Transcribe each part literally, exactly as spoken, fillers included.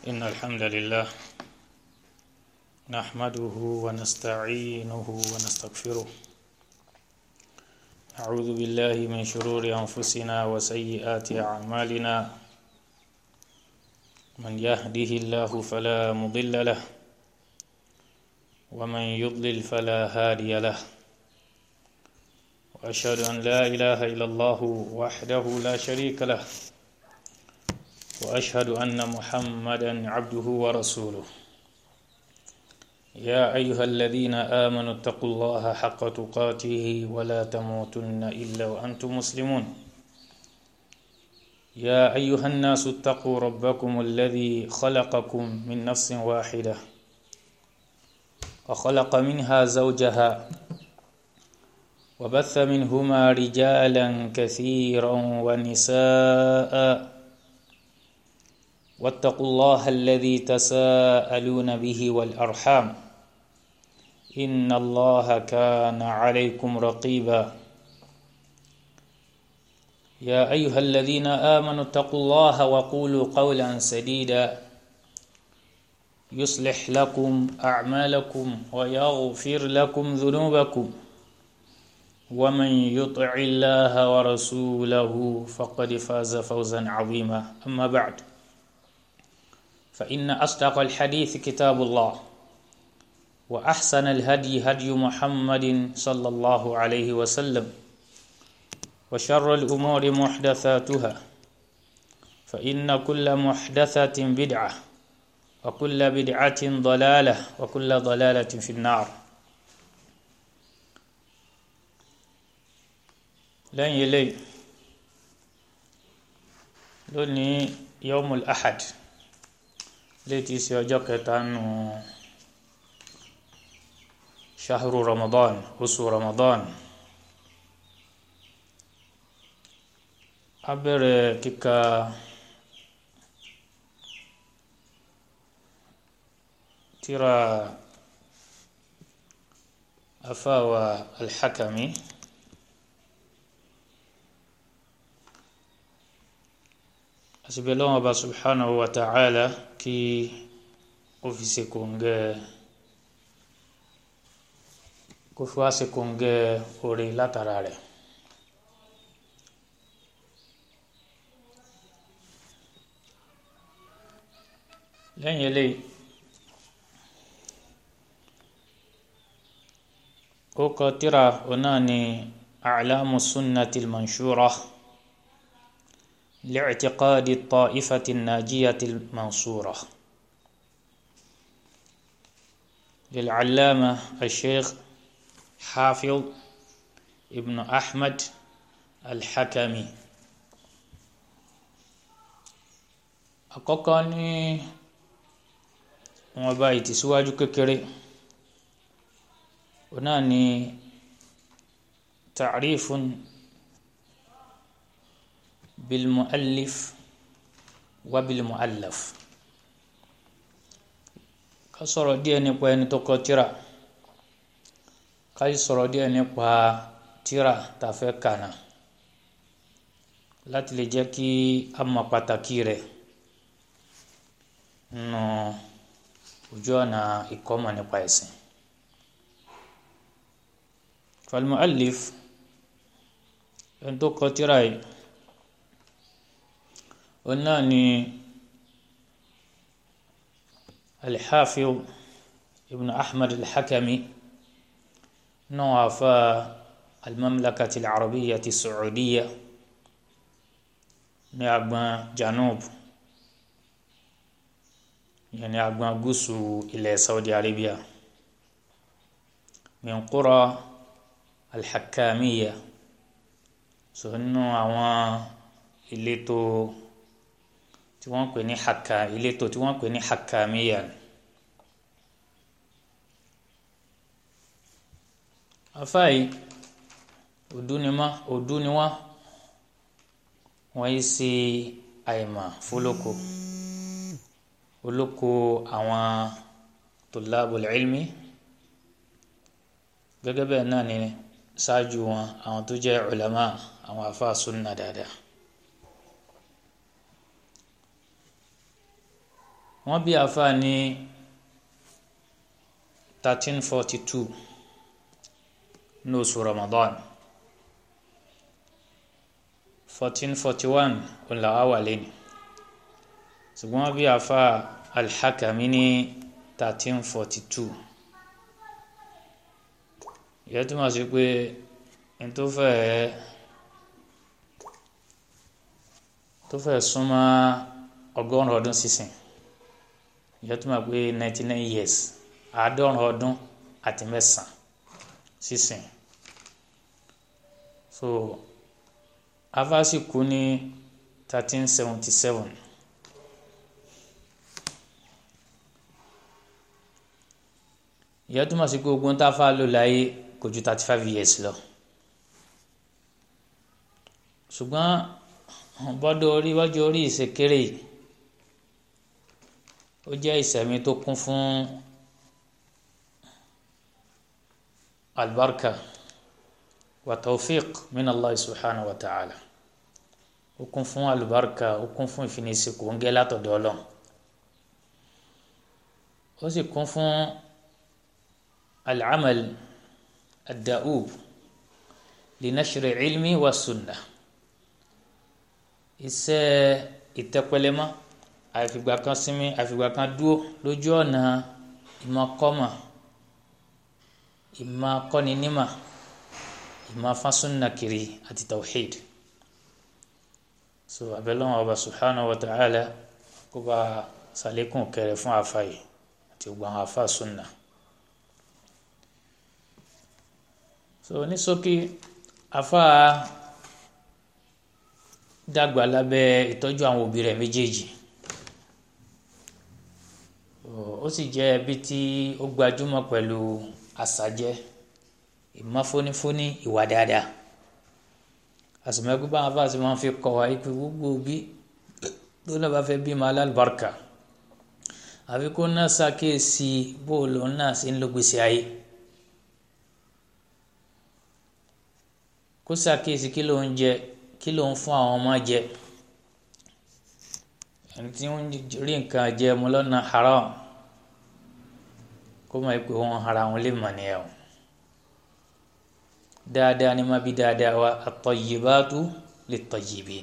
إن الحمد لله نحمده ونستعينه ونستغفره أعوذ بالله من شرور أنفسنا وسيئات أعمالنا من يهده الله فلا مضل له ومن يضلل فلا هادي له وأشهد أن لا إله إلا الله وحده لا شريك له وأشهد أن محمدا عبده ورسوله يا أيها الذين آمنوا اتقوا الله حق تقاته ولا تموتن إلا وأنتم مسلمون يا أيها الناس اتقوا ربكم الذي خلقكم من نفس واحدة وخلق منها زوجها وبث منهما رجالا كثيرا ونساء واتقوا الله الذي تساءلون به والأرحام إن الله كان عليكم رقيبا يا أيها الذين آمنوا اتقوا الله وقولوا قولا سديدا يصلح لكم أعمالكم ويغفر لكم ذنوبكم ومن يطع الله ورسوله فقد فاز فوزا عظيما أما بعد فإن أصدق الحديث كتاب الله وأحسن الهدي هدي محمد صلى الله عليه وسلم وشر الأمور محدثاتها فإن كل محدثة بدعة وكل بدعة ضلالة وكل ضلالة في النار. لن يلي لوني يوم الأحد التي سيجاك عنه شهر رمضان وسو رمضان عبر كيكا ترى أفاوى الحكمي أسبح الله سبحانه وتعالى كي أوفيسي كونغ كوفواسي كونغ أوري لا تراري لن يلي كوكا ترى وناني أعلام السنة المنشورة لاعتقاد الطائفة الناجية المنصورة للعلامة الشيخ حافظ ابن أحمد الحكمي. àkọ́kọ́ ní wọ́n bá ìtìsíwájú kékeré ọ̀nà ni ta'rifun بالمؤلف وبالمؤلف ká sọ̀rọ̀ díẹ̀ nípa ẹni tó kọ tírà ká sọ̀rọ̀ díẹ̀ nípa tírà tá fẹ́ kà náà láti lè jẹ́ kí a mọ̀ pàtàkì rẹ̀ nínú ojú ọ̀nà ìkọ́mọ̀ nípa ẹ̀sìn. فالمؤلف ẹni tó kọ tírà yìí وناني الحافظ ابن أحمد الحكمي نوافى المملكة العربية السعودية نعبا جنوب يعني عبا قسو إلى سعودي عربية من قرى الحكامية سنو عوان إليتو tí wọ́n pè ní haka ìletò tí wọ́n pè ní hakamiya. afáyí òdúnimá òdúniwá wọ́n yí sí àìmà fólókò olóko àwọn tullabul ilmi gẹ́gẹ́ bẹ́ẹ̀ náà ni ṣáájú wọn àwọn tó jẹ́ ulama àwọn àfáà sunna dáadáa. wọ́n bí àfà ní thirteen forty two ní oṣù Ramadan, fourteen forty one ọ̀là àwà lẹ́ni, ṣùgbọ́n wọ́n bí àfà al-Hakami ní thirteen forty two. ìyẹn túmọ̀ sí pé n tó fẹ́ tó fẹ́ súnmọ́ ọgọ́rùn ọdún sísìn, ìyẹn túmọ̀ pé ninety nine years, àádọ́rùn ọdún àti mẹ́sàn-án sísìn. so afasi kú ní thirteen seventy seven. ìyẹn túmọ̀ sí pé ogun tá a fà lò láyé kò ju thirty five years lọ. ṣùgbọ́n bọ́dọ̀ orí wájú orí ìṣekéré ó jẹ́ ìṣẹ̀mí tó kún fún albarka wa tawfiq min Allah subhanahu wa ta'ala. ó kún fún albarka, ó kún fún ìfinisí kò ń gẹ́ látọ̀dọ̀ Ọlọ́run, ó sì kún fún al-amal ad-da'ub li nashri ilmi wa sunnah. iṣẹ́ ìtẹpẹlẹmọ́, àfìgbà kan sinmi, àfìgbà kan dúró lójú ọ̀nà ìmọ̀kọ́mọ̀, ìmọ̀kọ́ninímà, ìmọ̀fásúnnà kiri àti tawhid. so abẹ́lọ́wọ́n ọba subhanahu wa ta'ala kó bá sàlékún kẹrẹ fún àfáyé àti gbogbo àwọn àfá súnnà. so ní ṣókí, àfá dàgbà lábẹ́ ìtọ́jú àwọn òbí rẹ̀ méjèèjì, ó sì jẹ́ ẹbí tí ó gbajúmọ̀ pẹ̀lú àsàjẹ́, ìmọ̀fónífóní, ìwà dáadáa. àsìmẹ́gbé bá wọn fàṣẹ máa ń fi kọ́ wa ikú gbogbo òbí tó náà bá fẹ́ bímọ alálùbáríkà àfi kó náà ṣàkíyèsí bóòlù náà sí ń lo gbèsè ayé, kó ṣàkíyèsí kí ló ń jẹ, kí ló ń fún àwọn ọmọ jẹ. ẹni tí wọ́n rí nǹkan jẹ mu lọ́nà haram kó mọ̀ pé wọ́n ara wọn lè mọ̀ nìyẹn o. dáadáa ni má bí dáadáa wa, at-tayyibatu lit-tayyibin.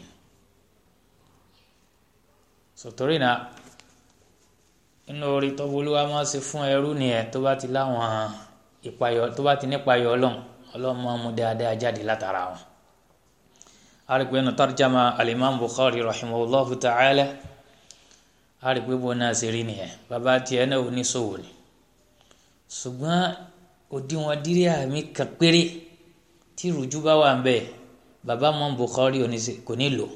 sọ̀tọ́rì náà inú orí tọ́wọ́lúwa máa ṣe fún ẹrú nìyẹn tó bá ti láwọn ìpayọ, tó bá ti nípayọ Ọlọ́run, Ọlọ́run máa mú dáadáa jáde látara wọn. àrígbé nu tarjama al-Imam Bukhari rahimahullahu ta'ala, àrígbé bó náà ṣe rí nìyẹn. bàbá tiẹ̀ náà oníṣòwò ni, ṣùgbọ́n òdiwọ̀n dírí àmì kan péré tí ìrújú bá wà ń bẹ, bàbá mọ́ Bukhari kò ní lò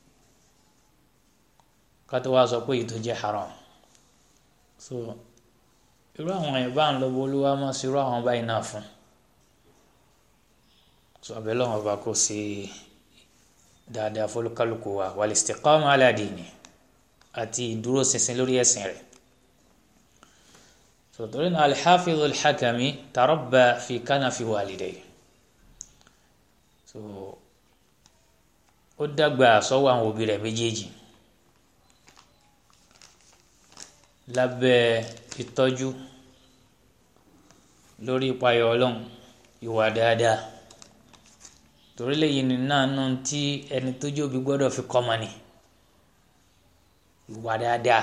ká tó wá sọ pé èyí tó jẹ́ haram. so irú àwọn ẹ̀bá ń lọ bó olúwa mọ́ sí irú àwọn báyìí náà fún. so abẹ́lẹ́ wọn bá kó sí dáadáa fọlùkálùkù wa wal istiqama ala dini àti ìdúró ṣinṣin lórí ẹ̀sìn rẹ̀. so torí náà al-Hafiz al-Hakami tarabba fi kanafi walidayhi. so ó dàgbà sọ́wọ́ àwọn òbí rẹ̀ méjèèjì lábẹ́ ìtọ́jú lórí ìpayọ̀ Ọlọ́run, ìwà dáadáa. torí lẹ́yìn náà nù tí ẹni tó jóbi gbọ́dọ̀ fi kọ́mọ ni ìwà dáadáa.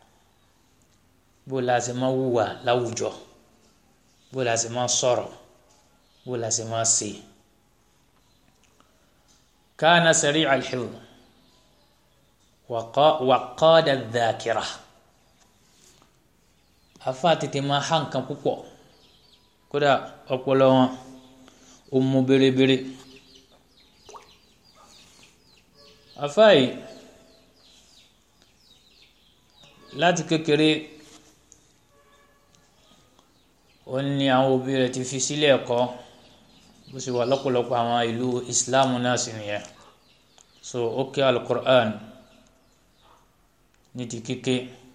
bó la ṣe máa wùwà láwùjọ, bó la ṣe máa sọ̀rọ̀, bó la ṣe máa ṣe. kana sari' al-hifz wa qada adh-dhakira. afa tètè máa hàn kan púpọ̀, kódà ọpọlọ wọn ó mú bérebére. afa yìí láti kékeré ó ní àwọn òbí rẹ̀ ti fi sílẹ̀ ẹ̀kọ́, bó ṣe wà lọ́pọ̀lọpọ̀ àwọn ìlú Islam náà sì nìyẹn. so ó ké al-Qur'an ní ti kíké.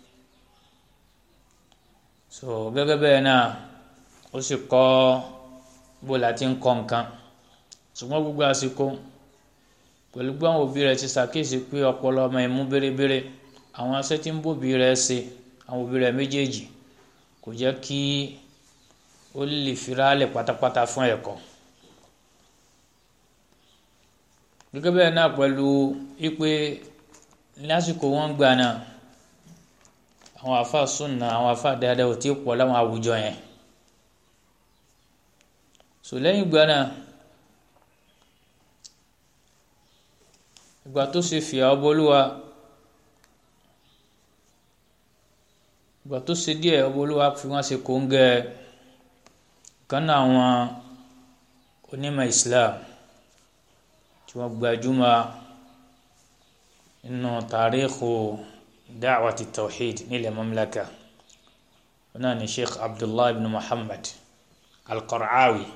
so gẹ́gẹ́ bẹ́ẹ̀ náà ó sì kọ́ bó la ti ń kọ́ nǹkan, ṣùgbọ́n gbogbo àsìkò pẹ̀lú gbọ́n òbí rẹ̀ ti ṣàkíyèsí pé ọpọlọ ọmọ ẹ̀ mú bérebére, àwọn aṣẹ́ tí ń bòbí rẹ̀ ṣe àwọn òbí rẹ̀ méjèèjì kò jẹ́ kí ó lè firálẹ̀ pátápátá fún ẹ̀kọ́. gẹ́gẹ́ bẹ́ẹ̀ náà pẹ̀lú wípé lásìkò wọn gbà náà àwọn àfà súnà àwọn àfà dáadáa ò tí ì pọ̀ láwọn àwùjọ yẹn. so lẹ́yìn ìgbà náà ìgbà tó ṣe fìyà ọbọlúwa ìgbà tó ṣe díẹ̀ ọbọlúwa fi wọ́n ṣe kóńgẹ́ kan náà àwọn onímọ̀ Islam tí wọ́n gbajúmọ̀ nínú tàríkù da'wati tawhid nílẹ̀ mamlaka wọn náà ni Sheikh Abdullah ibn Muhammad al-Qar'awi.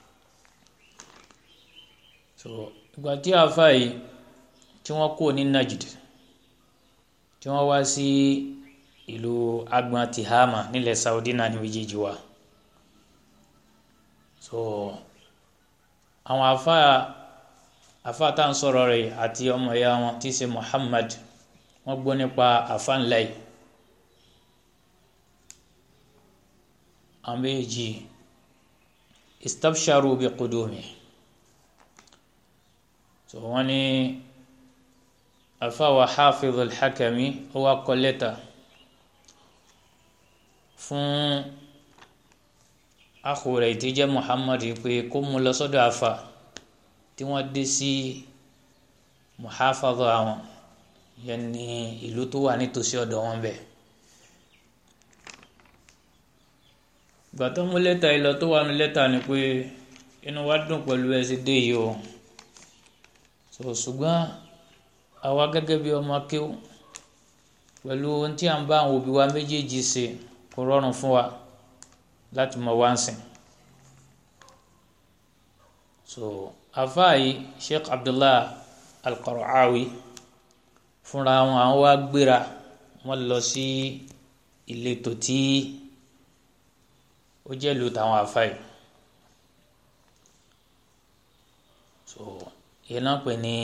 so ìgbà tí a fà yìí tí wọ́n kó ní Najd tí wọ́n wá sí ìlú agbọn Tihama nílẹ̀ Saudi náà ní méjèèjì wa. so àwọn afa afa tá ń sọ̀rọ̀ rẹ̀ àti ọmọ ìyá wọn tí í ṣe Muhammad wọ́n gbọ́ nípa afa ńlá yìí. àwọn méjì istabsharu bi qudumi. so wọ́n ní afa wa Hafiz al-Hakami ó wá kọ lẹ́tà fún akọ̀rẹ́ tí jẹ́ Muhammad pé kó mú lọ sọ́dọ̀ afa tí wọ́n dé sí muhafaza àwọn yẹn ní ìlú tó wà nítòsí ọ̀dọ̀ wọn bẹ́ẹ̀. ìgbà tó mú lẹ́tà yìí lọ tó wà ní lẹ́tà ni pé inú wa dùn pẹ̀lú ẹ ṣe dé yìí o. so ṣùgbọ́n àwa gẹ́gẹ́ bí ọmọ kéwú pẹ̀lú ohun tí à ń bá àwọn òbí wa méjèèjì ṣe kò rọrùn fún wa láti mọ wá ń sìn. so afaayi Sheikh Abdullah al-Qar'awi fúnra wọn àwọn wá gbéra wọn lọ sí ìletò tí ó jẹ́ ìlú táwọn afaayi. so ìyẹn náà pè ní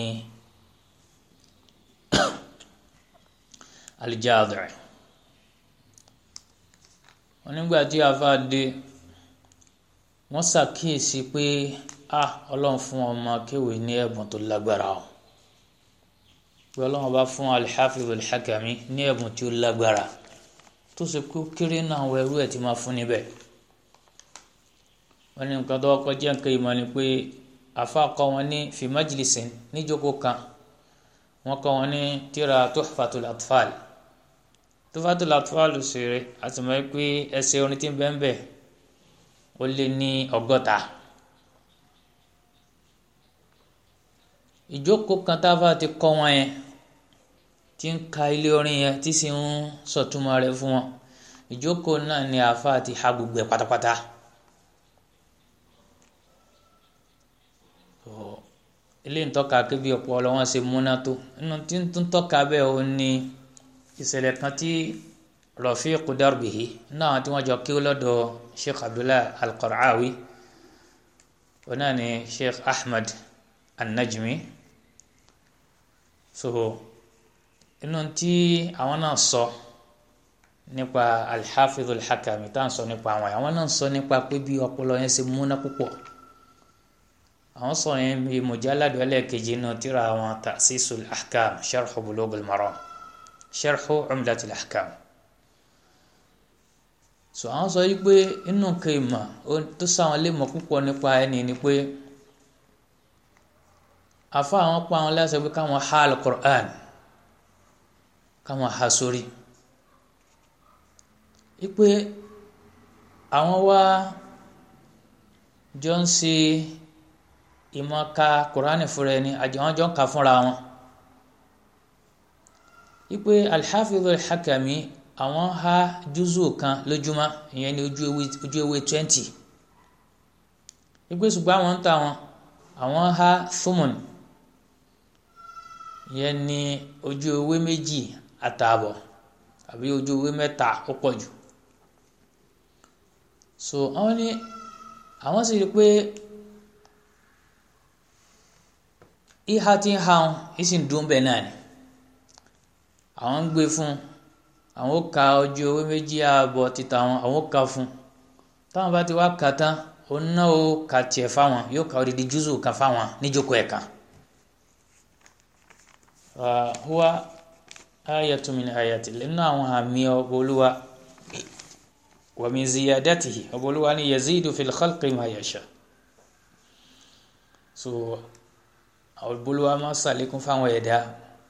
al-Jadhi. wọn nígbà tí afa dé wọn ṣàkíyèsí pé ah Ọlọ́run fún ọmọ kéwì ní ẹ̀bùn tó lágbára o pé Ọlọ́run bá fún al-Hafiz al-Hakami ní ẹ̀bùn tí ó lágbára tó ṣe kó kéré náà wọ ẹrú ẹ̀ tí máa fún níbẹ̀. wọn ní nǹkan tó kọjá nǹkan ìmọ̀ ni pé afa kọ́ wọn ní fi majlisin níjókòó kan wọn kọ́ wọn ní tírà Tuhfatul Atfal. Tuhfatul Atfal ṣeré àti mọ̀ pé ẹsẹ̀ orin tí ń bẹ́ẹ̀ bẹ́ẹ̀ ó lé ní ọgọ́ta. ìjókòó kan táfà ti kọ́ wọn yẹn tí ń ka ilé orin yẹn tí sì ń sọ̀túnmọ́ rẹ̀ fún wọn ìjókòó náà ni àáfà ti ha gbogbo ẹ̀ pátápátá. ilé ń tọ́ka kébí ọpọlọ wọn ṣe múná tó inú tí ń tún tọ́ka bẹ́ẹ̀ ó ní ìṣẹ̀lẹ̀ kan tí Rafiq Darbihi náà tí wọ́n jọ kí ó lọ́dọ̀ Sheikh Abdullah al-Qar'awi wọn náà ni Sheikh Ahmad an-Najmi. so inú tí àwọn náà sọ nípa al-Hafiz al-Hakami tá à ń sọ nípa àwọn àwọn náà sọ nípa pé bí ọpọlọ yẹn ṣe múná púpọ̀. àwọn sọ yẹn bí mujalladu ẹlẹ́ẹ̀kejì náà tíra àwọn Ta'sisul Ahkam Sharhu Bulughul Maram Sharhu Umdatul Ahkam. so àwọn sọ yìí pé inú kéèmà tó sáwọn lè mọ̀ púpọ̀ nípa ẹni ni pé afa àwọn pa àwọn láṣẹ pé káwọn ha al-Qur'an káwọn ha sórí ipe àwọn wá jọ ń ṣe ìmọ̀ ka Qur'an fúnra ẹni àwọn jọ ń ka fúnra wọn ipe al-Hafiz al-Hakami àwọn ha júzù kan lójúmọ́ ìyẹn ní ojú ewé ojú ewé twenty ipe ṣùgbọ́n àwọn ń ta wọn àwọn ha thumun ìyẹn ní ojú ewé méjì àtààbọ̀ àbí ojú ewé mẹ́ta ó pọ̀ jù. so àwọn ní àwọn sì rí pé ìhà tí ń ha wọn ìsìn dùn bẹ́ẹ̀ náà ni àwọn ń gbé fún àwọn ka ojú ewé méjì ààbọ̀ títà wọn àwọn ka fún táwọn bá ti wá kà tán òun náà ó ka tiẹ̀ fáwọn yóò ka odidi júzù kan fáwọn níjókòó ẹ̀ kan. huwa ayatu min ayati lẹ́nu àwọn àmì Olúwa wa min ziyadatihi Olúwa ni yazidu fil khalqi ma yasha. so Olúwa máa ṣàlékún fáwọn ẹ̀dá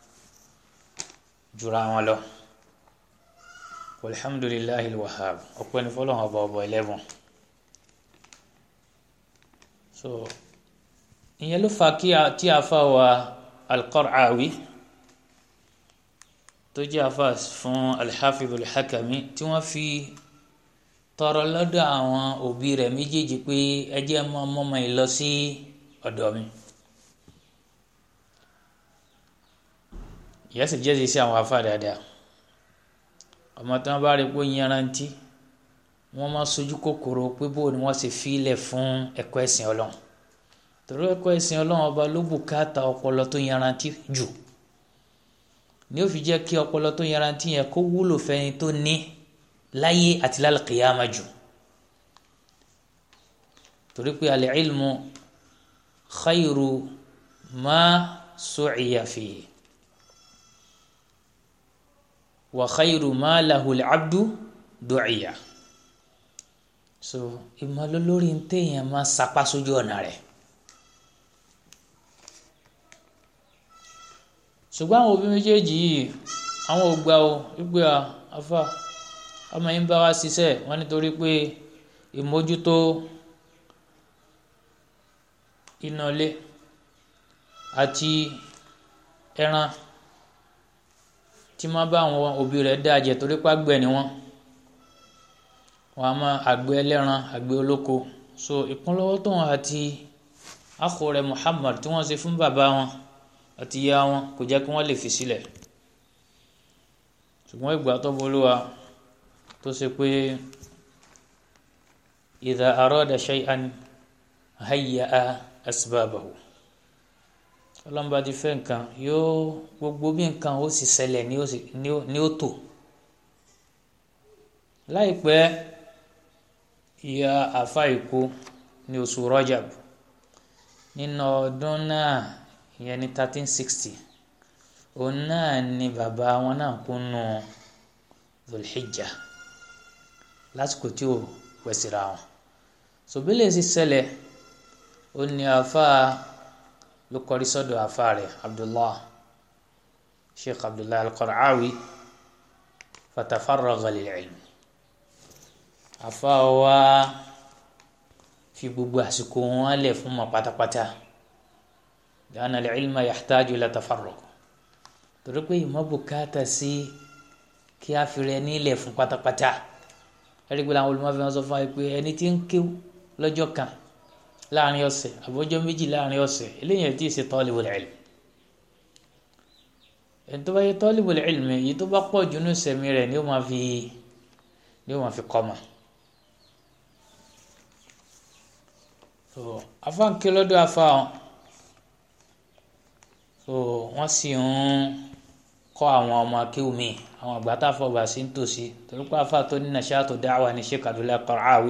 jura wọn lọ. walhamdulillahi alwahhab ọpẹ́ ní fọ́lọ́run ọba ọba eleven. so ìyẹn ló fà kí tí a fà wá al-Qar'awi tó jẹ́ àfà fún al-Hafidh al-Hakami tí wọ́n fi tọrọ lọ́dọ̀ àwọn òbí rẹ̀ méjèèjì pé ẹ jẹ́ mọ́ mọ́mọ́ yìí lọ sí ọ̀dọ̀ mi. ìyá sì jẹ́ sí àwọn àfà dáadáa ọmọ tí wọ́n bá rí pé yanrantí wọ́n máa sojú kòkòrò pé bó ni wọ́n ṣe fílẹ̀ fún ẹ̀kọ́ ẹ̀sìn Ọlọ́run torí ẹ̀kọ́ ẹ̀sìn Ọlọ́run ọba ló bùkátà ọpọlọ tó yanrantí jù ní ó fi jẹ́ kí ọpọlọ tó yanrantí yẹn kó wúlò fẹ́ni tó ní láyé àti lálùkìyàmá jù torí pé al-ilmu khayru ma su'iya fihi wa khayru ma lahu al-abdu du'iya. so ìmọ̀lẹ́ lórí ń téèyàn máa sapá sójú ọ̀nà rẹ̀ ṣùgbọ́n àwọn òbí méjèèjì yìí àwọn ò gbà ó wípé àfà ọmọ yín bá wá ṣiṣẹ́ wọn nítorí pé ìmójútó iná ilé àti ẹran tí máa bá àwọn òbí rẹ̀ dájẹ́ torí pàgbẹ́ ni wọ́n wọn a máa àgbẹ̀ ẹlẹ́ran àgbẹ̀ olóko so ìkúnlọ́wọ́ tóun àti akọ rẹ̀ Muhammad tí wọ́n ṣe fún bàbá wọn àti ìyá wọn kò jẹ́ kí wọ́n lè fi sílẹ̀ ṣùgbọ́n ìgbà tó bolúwa tó ṣe pé idha arada shay'an hayya'a asbabahu ọlọ́mọba ti fẹ́ nǹkan yóò gbogbo bí nǹkan ó sì ṣẹlẹ̀ ní ó tò láìpẹ́ ìyá àfa ìkó ní oṣù Rajab nínú ọdún náà ìyẹn ní thirteen sixty òun náà ni bàbá wọn náà kúnnú Dhul-Hijjah lásìkò tí ó wẹ̀sìrà wọn sòbílẹ̀ sì ṣẹlẹ̀ ó ní àfa ló kọrí sọ́dọ̀ àfa rẹ̀ Abdullah Sheikh Abdullah al-Qar'awi fatafarragha lil-ilm àfa wa fi gbogbo àsìkò wọn lẹ̀ fún mọ́ pátápátá lana al-ilma yahtaju ila tafarruq torí pé ìmọ̀ bùkátà sí kí a fi rẹ̀ nílẹ̀ fún pátápátá ẹ̀rí pé àwọn olùmọ̀fẹ́ wọn sọ fún wa pé ẹni tí ń kéwú lọ́jọ́ kan láàrin ọ̀sẹ̀ àbọ̀jọ́ méjì láàrin ọ̀sẹ̀ eléyìí tí ì ṣe talibul ilm ẹni tó bá yẹ talibul ilm èyí tó bá pọ̀ jù ní sẹ̀mí rẹ̀ ni ó máa fi ni ó máa fi kọ́ ma. so afáǹkì lọ́dọ̀ afáwọn so wọ́n sì ń kọ́ àwọn ọmọ akéwù mi àwọn àgbà tá a fọ bá sí ń tòsí torí pé afá tó ní nashatu da'wa ní Sheikh Abdullah Qar'awi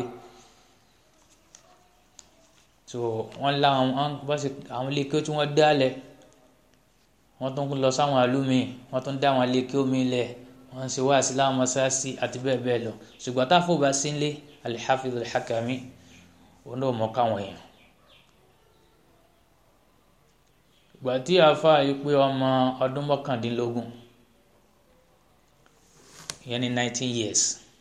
so wọ́n láwọn wọ́n sì àwọn ilé kí tí wọ́n dálẹ̀ wọ́n tún lọ sáwọn àlùmí wọ́n tún dá àwọn ilé kí omi lẹ̀ wọ́n ń ṣe wá sí láwọn mọ́sáàsì àti bẹ́ẹ̀ bẹ́ẹ̀ lọ ṣùgbọ́n tá a fọ bá sí ń lé al-Hafidh al-Hakami òun náà mọ̀ káwọn èèyàn. ìgbà tí àáfà yìí pé ọmọ ọdún mọ́kàndínlógún ìyẹn ní nineteen years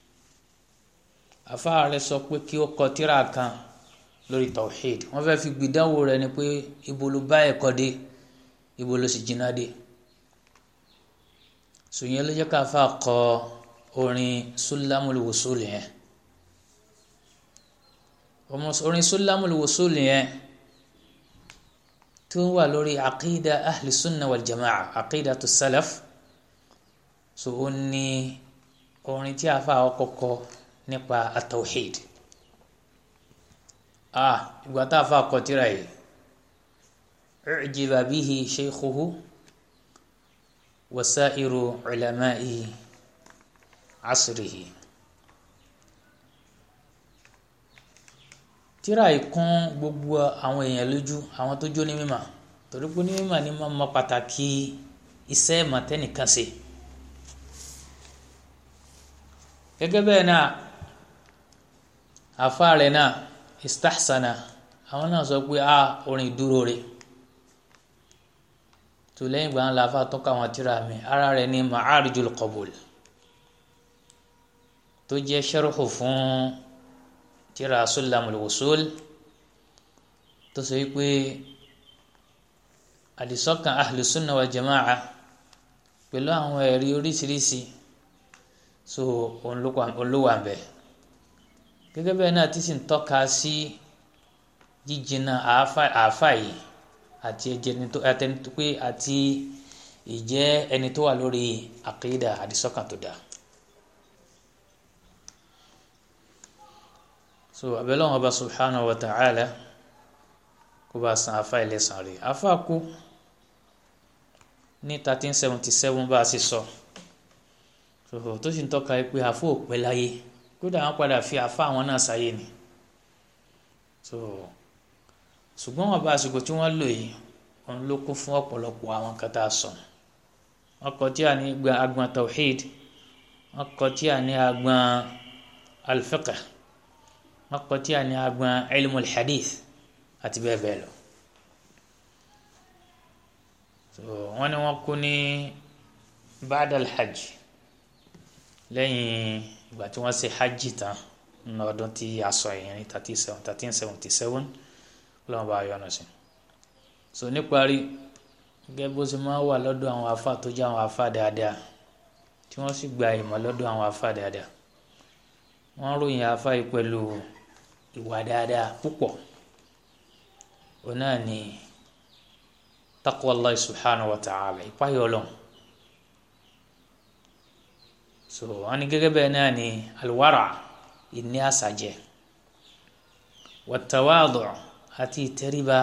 àáfà rẹ̀ sọ pé kí ó kọ tírà kan lórí tawhid wọ́n fẹ́ fi gbìdánwò rẹ̀ ni pé ibo ló bá ẹ̀kọ́ dé ibo ló sì jìnnà dé sòyìn ló jẹ́ ká àáfà kọ orin Sulamul Wusul yẹn orin Sulamul Wusul yẹn tó wà lórí aqida ahli sunna wal jama'a aqida tu salaf so ó ní orin tí a fa ọkọ̀kọ̀ nípa at-tawhid ah ìgbà tá a fa kọtíra yìí u'jiba bihi shaykhuhu wa sa'iru ulama'i asrihi. Tírà ìkún gbogbo àwọn èèyàn lójú, àwọn tó jó ní mímọ̀, torí pé ní mímọ̀ ni máa mọ pàtàkì iṣẹ́ ìmọ̀ tẹ́nìkan ṣe. Gẹ́gẹ́ bẹ́ẹ̀ náà àfáà rẹ̀ náà istahsana, àwọn náà sọ pé a orin dúró rẹ̀ tó lẹ́yìn ìgbà ńlá àfáà tọ́ka àwọn tírà mi. Ara rẹ̀ ní Ma'arijul Qabul tó jẹ́ sharhu fún tírà Sulamul Wusul, tó sọ wípé àdìsọ́kàn ahlu sunna wal jama'a pẹ̀lú àwọn ẹ̀rí oríṣiríṣi so olówó àbẹ̀. Gẹ́gẹ́ bẹ́ẹ̀ náà tí sì ń tọ́ka sí jíjìnà àáfà yìí àti ẹni tó pé àti ìjẹ́ ẹni tó wà lórí àkídà àdìsọ́kàn tó dáa. So abẹ́lẹ́ wọn bá subhanahu wa ta'ala kó bá san àáfà ilẹ̀ sàn rè. Àáfà kú ní thirteen seventy seven bá a sì sọ, so tó sì ń tọ́ka pé àfọ òpẹ́ láyé, kódà wọn padà fi àfà àwọn náà sáyé ni. So ṣùgbọ́n wọn bá àsìkò tí wọ́n lò yìí wọn ló kún fún ọ̀pọ̀lọpọ̀ àwọn kan tá a sọ. Wọn kọ tí a ní agbọn tawhid, wọn kọ tí a ní agbọn al-fiqh, wọn kọ tí a ní agbọn ilmul hadith àti bẹ́ẹ̀ bẹ́ẹ̀ lọ. So wọ́n ní wọ́n kú ní ba'da al-hajj, lẹ́yìn ìgbà tí wọ́n ṣe hajj tán ní ọdún tí a sọ yẹn ní thirteen seventy seven lọ́wọ́ bá yọ̀nà sí. So níparí, gẹ́gẹ́ bó ṣe máa wà lọ́dọ̀ àwọn àfáà tó jẹ́ àwọn àfáà dáadáa tí wọ́n sì gba ìmọ̀ lọ́dọ̀ àwọn àfáà dáadáa, wọ́n ròyìn àfáà yìí pẹ̀lú ìwà dáadáa púpọ̀. Òun náà ni taqwa Allah subhanahu wa ta'ala, ìpáyọ̀ Ọlọ́run. So wọ́n ní gẹ́gẹ́ bẹ́ẹ̀ náà ni alwara, ìní àsàjẹ́, wat-tawadu' àti ìtẹríba,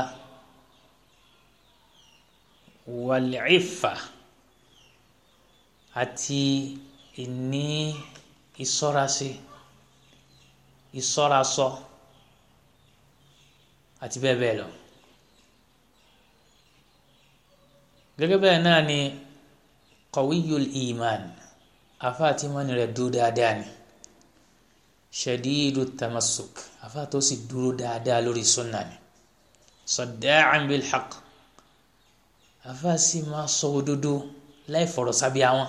wal-'iffa àti ìní ìṣọ́rasí, ìṣọ́rasọ àti bẹ́ẹ̀ bẹ́ẹ̀ lọ. Gẹ́gẹ́ bẹ́ẹ̀ náà ni qawiyul iman, àfáà tí mọ́ni rẹ̀ dúró dáadáa ni, shadidut tamassuk, àfáà tó sì dúró dáadáa lórí sunna ni, sadda'an bil haqq, àfáà sì máa sọ òdodo láì fọ̀rọ̀ sábẹ́ àwọn,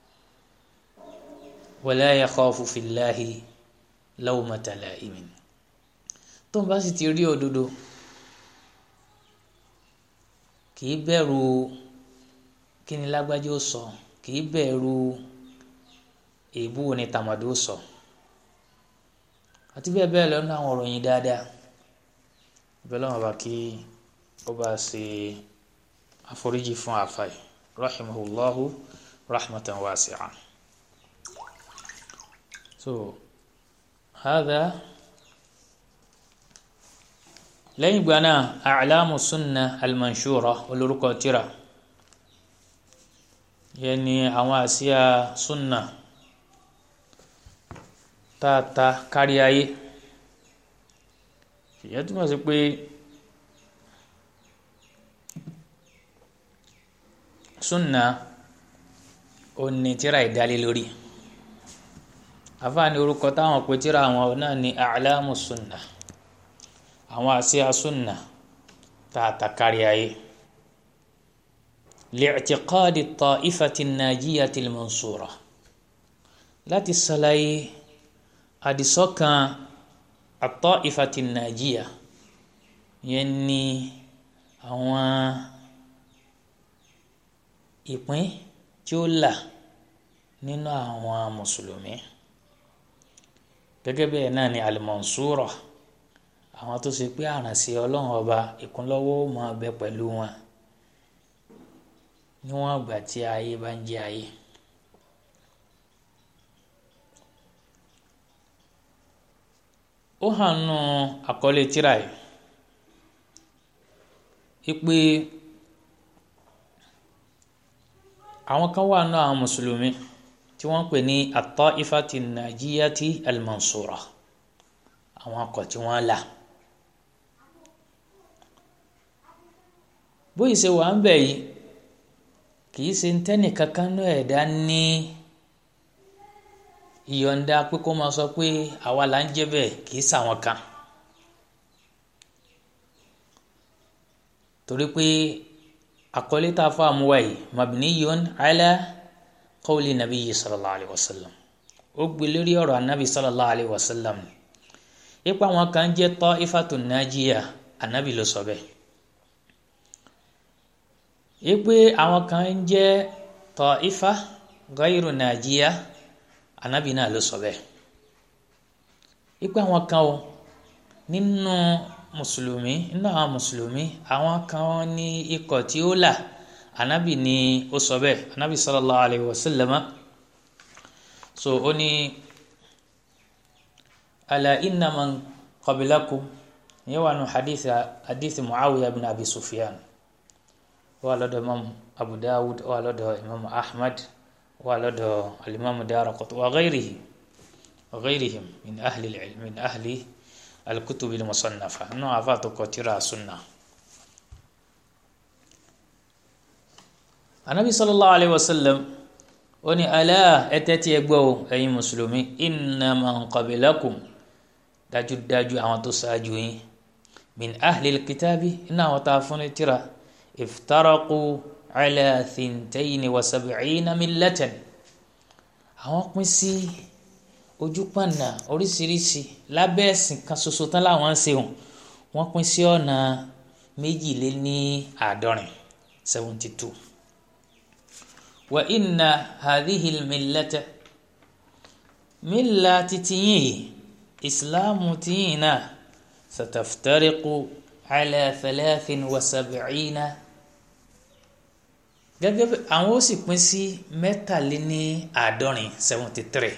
wala yakhafu fillahi lawmata la'imin. tó ń bá sì ti rí òdodo kì í bẹ̀rù kí ni lágbájá ó sọ, kì í bẹ̀rù èébú ni tàmàdó sọ àti bẹ́ẹ̀ bẹ́ẹ̀ lọ́nà àwọn ọ̀rọ̀ yìí dáadáa. bẹ́ẹ̀ lọ́wọ́ bá kí ó bá ṣe àforíjì fún àfáì rahimahullahu rahmatan wasi'a. so hadha lẹ́yìn ìgbà náà a'lamu sunna al-manshura olórúkọ tírà yẹn ni àwọn àsíá sunna tààtà kárí ayé. ìyẹn túmọ̀ sí pé sunna ò ní tírà ìdálé lórí. àfáàní orúkọ táwọn pè tírà àwọn náà ní a'lamu sunna, àwọn àsíá sunna tààtà kárí ayé. li'tiqadi at-ta'ifati an-najiyati al-mansura, láti ṣàlàyé àdìsọ́kàn at-ta'ifati an-najiya, yẹn ni àwọn ìpín tí ó là nínú àwọn mùsùlùmí. gẹ́gẹ́ bẹ́ẹ̀ náà ni al-mansura, àwọn tó ṣe pé àrànṣe ọlọ́run ọba ìkúnlọ́wọ́ ó máa bẹ pẹ̀lú wọn níwọ̀n ìgbà tí ayé bá ń jẹ́ ayé. ó hàn nù àkọlé tírà yìí wípé àwọn kan wà nù àwọn mùsùlùmí tí wọ́n pè ní at-ta'ifati an-najiyati al-mansura àwọn akọ̀ tí wọ́n là. bóyí ṣe wà ń bẹ̀ yìí kìí ṣe ń tẹ́nì kankan náà ẹ̀dá ní ìyọ̀ǹda pé kó máa sọ pé àwa là ń jẹ́ bẹ́ẹ̀ kìí ṣàwọn kan. torí pé àkọlé tá a fọ́ àmúwá yìí mabniyun ala qawli nabiyyi sallallahu alayhi wa sallam ó gbé lórí ọ̀rọ̀ anabi sallallahu alayhi wa sallam ipa àwọn kan jẹ́ ta'ifatun najiya anabi ló sọ bẹ́ẹ̀ ipe àwọn kan jẹ́ ta'ifa ghayru najiya anabi náà ló sọ bẹ́ẹ̀ ipe àwọn kan o nínú mùsùlùmí nínú àwọn mùsùlùmí àwọn kan ní ikọ̀ tí ó là anabi ni ó sọ bẹ́ẹ̀ anabi sallallahu alayhi wa sallam so ó ní ala inna man qablakum yẹn wà nù hadith hadith muawiya bin abi sufyan wà lọ́dọ̀ imam abu dawud wà lọ́dọ̀ imam ahmad wà lọ́dọ̀ alimam daraqutni wa ghayrihi wa ghayrihim min ahli al-ilm min ahli al-kutub al-musannafa nù àfàtò kọtìrà sunna. anabi sallallahu alayhi wa sallam ó ní alá ẹtẹ́tí ẹgbọ́ ẹ̀yin mùsùlùmí inna man qablakum dájúdájú àwọn tó ṣáájú yín min ahli al-kitabi iná àwọn tá a fún ní tírà iftaraqu ala thintaini wa sab'ina millatan àwọn pín sí ojú pọ̀nà oríṣiríṣi lábẹ́ ẹ̀sìn kan ṣoṣo tán láwọn ń ṣe hùn wọ́n pín sí ọ̀nà méjìléní àádọ́rin seventy two. wa inna hadhihi al-millata milla titiyin islamu tiyina sataftariqu ala thalathin wa sab'ina gẹ́gẹ́ bí àwọn ó sì pín sí mẹ́tàléní àádọ́rin seventy three.